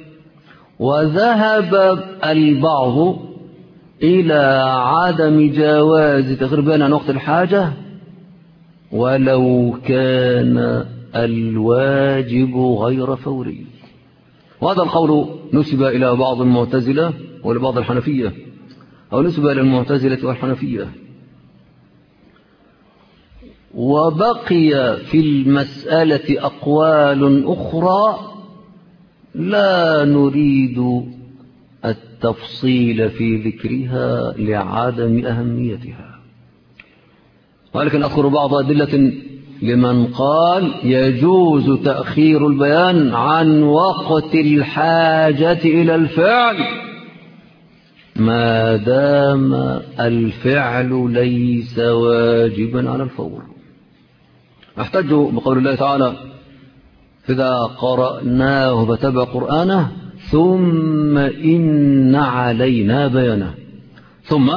A: وذهب البعض إلى عدم جواز تأخير البيان عن وقت الحاجة ولو كان الواجب غير فوري، وهذا القول نسب إلى بعض المعتزلة ولبعض الحنفية، أو نسب إلى المعتزلة والحنفية. وبقي في المسألة أقوال أخرى لا نريد التفصيل في ذكرها لعدم أهميتها، ولكن أذكر بعض أدلة لمن قال يجوز تأخير البيان عن وقت الحاجة إلى الفعل ما دام الفعل ليس واجبا على الفور. احتج بقول الله تعالى فإذا قرأناه فتبع قرآنه ثم إن علينا بيانه. ثم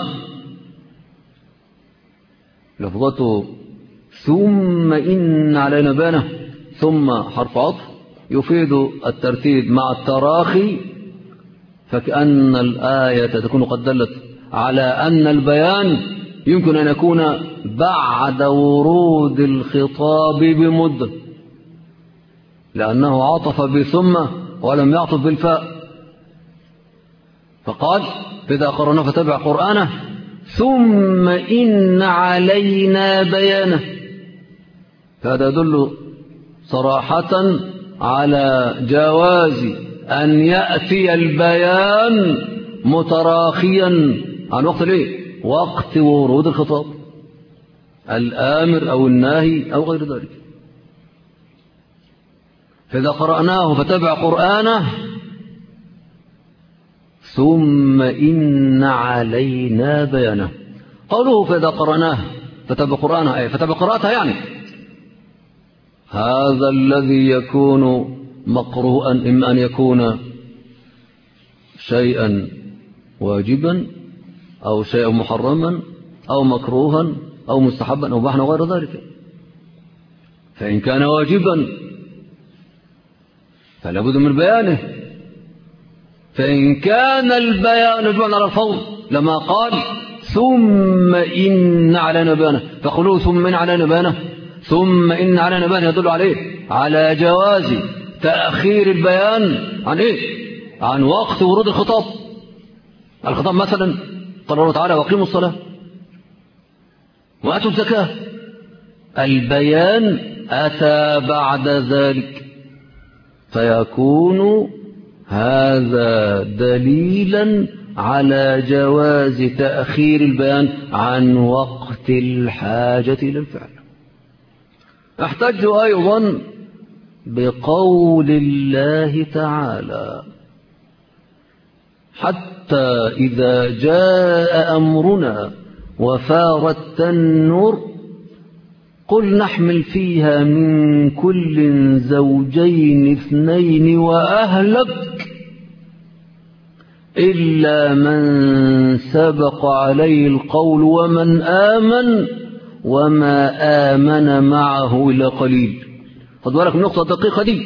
A: لفظته ثم إن علينا بيانه، ثم حرف عطف يفيد الترتيب مع التراخي، فكأن الآية تكون قد دلت على أن البيان يمكن أن يكون بعد ورود الخطاب بمدة، لأنه عطف بثم ولم يعطف بالفاء، فقال فإذا قرأناه فتبع قرآنه ثم إن علينا بيانه، فهذا يدل صراحة على جواز أن يأتي البيان متراخيا عن وقت الايه؟ وقت ورود الخطاب الآمر أو الناهي أو غير ذلك. فإذا قرأناه فتبع قرآنه ثم إن علينا بيانه. قوله فإذا قرأناه فتبع قرآنه أي فتبع قراءته، يعني هذا الذي يكون مقروءا إما أن يكون شيئا واجبا أو شيئا محرما أو مكروها أو مستحبا أو مباحا وغير ذلك. فإن كان واجبا فلا بد من بيانه، فإن كان البيان يجب على الفور لما قال ثم إن علينا بيانه، فقولوا ثم إن علينا بيانه، ثم إن علينا بيانه يدل عليه على جواز تأخير البيان عن إيه؟ عن وقت ورود الخطاب. الخطاب مثلا قال الله تعالى وأقيموا الصلاة وآتوا الزكاة، البيان أتى بعد ذلك، فيكون هذا دليلا على جواز تأخير البيان عن وقت الحاجة إلى الفعل. احتج أيضا بقول الله تعالى حتى إذا جاء أمرنا وفار التنور قل نحمل فيها من كل زوجين اثنين وأهلك إلا من سبق عليه القول ومن آمن وما آمن معه إلا قليل. خد بالك من النقطة الدقيقة دي.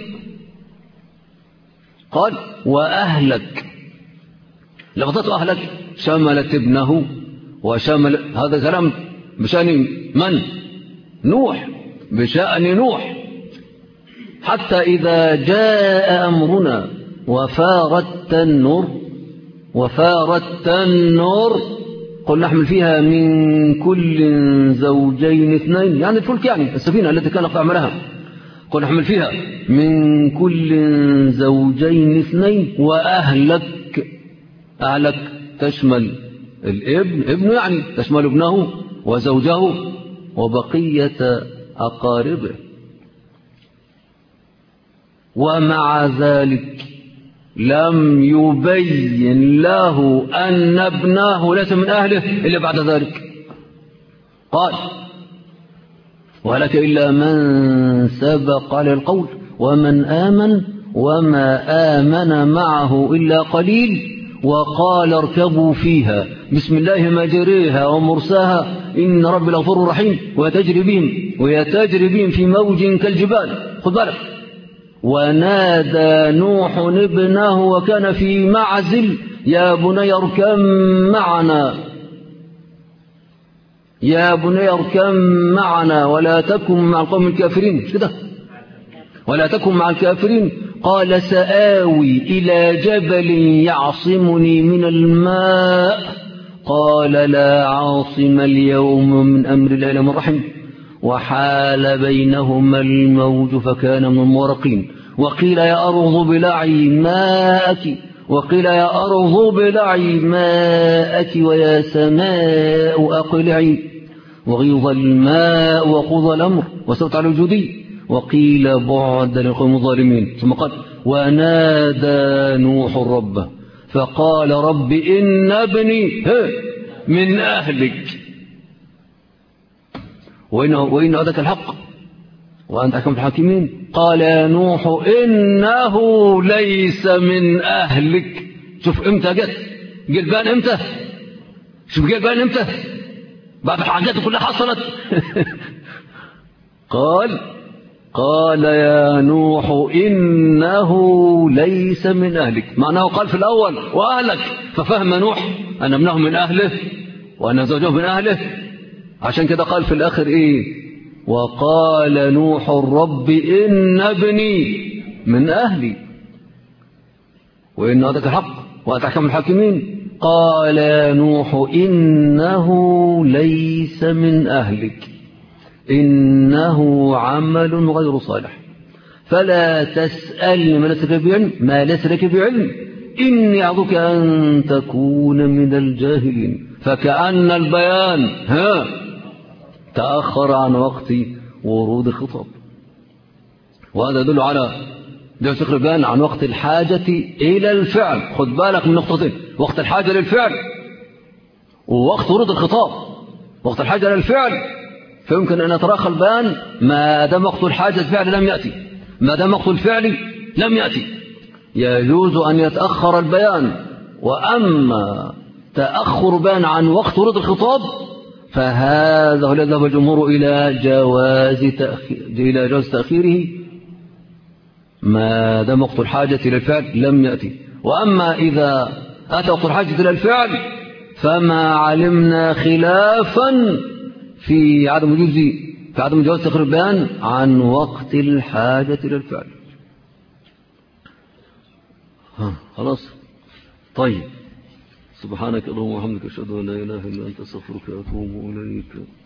A: قال وأهلك، لفظة أهلك شملت ابنه وشمل، هذا كلام بشأن من؟ نوح، بشأن نوح. حتى إذا جاء أمرنا وفار التنور قل نحمل فيها من كل زوجين اثنين، يعني الفلك، يعني السفينة التي كان تعملها. قل نحمل فيها من كل زوجين اثنين وأهلك. أهلك تشمل الابن، ابنه يعني تشمل ابنه وزوجه وبقية أقاربه. ومع ذلك لم يبين له أن ابنه ليس من أهله إلا بعد ذلك. قال ولك إلا من سبق على القول ومن آمن وما آمن معه إلا قليل. وقال اركبوا فيها بسم الله مجريها ومرساها إن ربي لغفور رحيم وهي تجري بهم في موج كالجبال. خذ بالك. ونادى نوح ابنه وكان في معزل يا بني اركب معنا ولا تكن مع القوم الكافرين. كده ولا تكن مع الكافرين. قال سآوي إلى جبل يعصمني من الماء قال لا عاصم اليوم من أمر الله إلا من رحم وحال بينهما الموج فكان من المغرقين. وقيل يا أرض بلعي ماءك ويا سماء أقلعي وغيظ الماء وقضى الأمر واستوت على الجودي وقيل بعد للقوم الظالمين. ثم قال ونادى نوح ربه فقال رب إن ابني من أهلك وإن وعدك الحق وأنت أحكم الحاكمين. قال يا نوح إنه ليس من أهلك. شوف إمتى جت جلبان، إمتى شوف جلبان إمتى بعد الحاجات كلها حصلت. قال يا نوح إنه ليس من أهلك، معناه قال في الأول وأهلك، ففهم نوح أن ابنه من أهله وأن زوجه من أهله، عشان كده قال في الآخر إيه؟ وقال نوح رب إن ابني من أهلي وإن وعدك الحق وأنت أحكم الحاكمين. قال يا نوح إنه ليس من أهلك إنه عمل غير صالح فلا تسأل ما ليس لك بعلم إني أعظك أن تكون من الجاهلين. فكأن البيان تأخر عن وقت ورود الخطاب، وهذا يدل على جواز البيان عن وقت الحاجة إلى الفعل. خد بالك من نقطتين: وقت الحاجة للفعل ووقت ورود الخطاب. وقت الحاجة للفعل فيمكن أن يتراخى البيان ما دام وقت الحاجة الفعل لم يأتي، ما دام وقت الفعل لم يأتي يجوز أن يتأخر البيان. وأما تأخر بيان عن وقت ورود الخطاب فهذا هو الذي ذهب الجمهور إلى جواز تأخيره ما دام وقت الحاجة إلى الفعل لم يأتي. وأما إذا أتى وقت الحاجة إلى الفعل فما علمنا خلافا في عدم جواز تأخير البيان عن وقت الحاجة إلى الفعل. خلاص. طيب، سبحانك اللهم وبحمدك أشهد أن لا إله إلا أنت أستغفرك وأتوب إليك.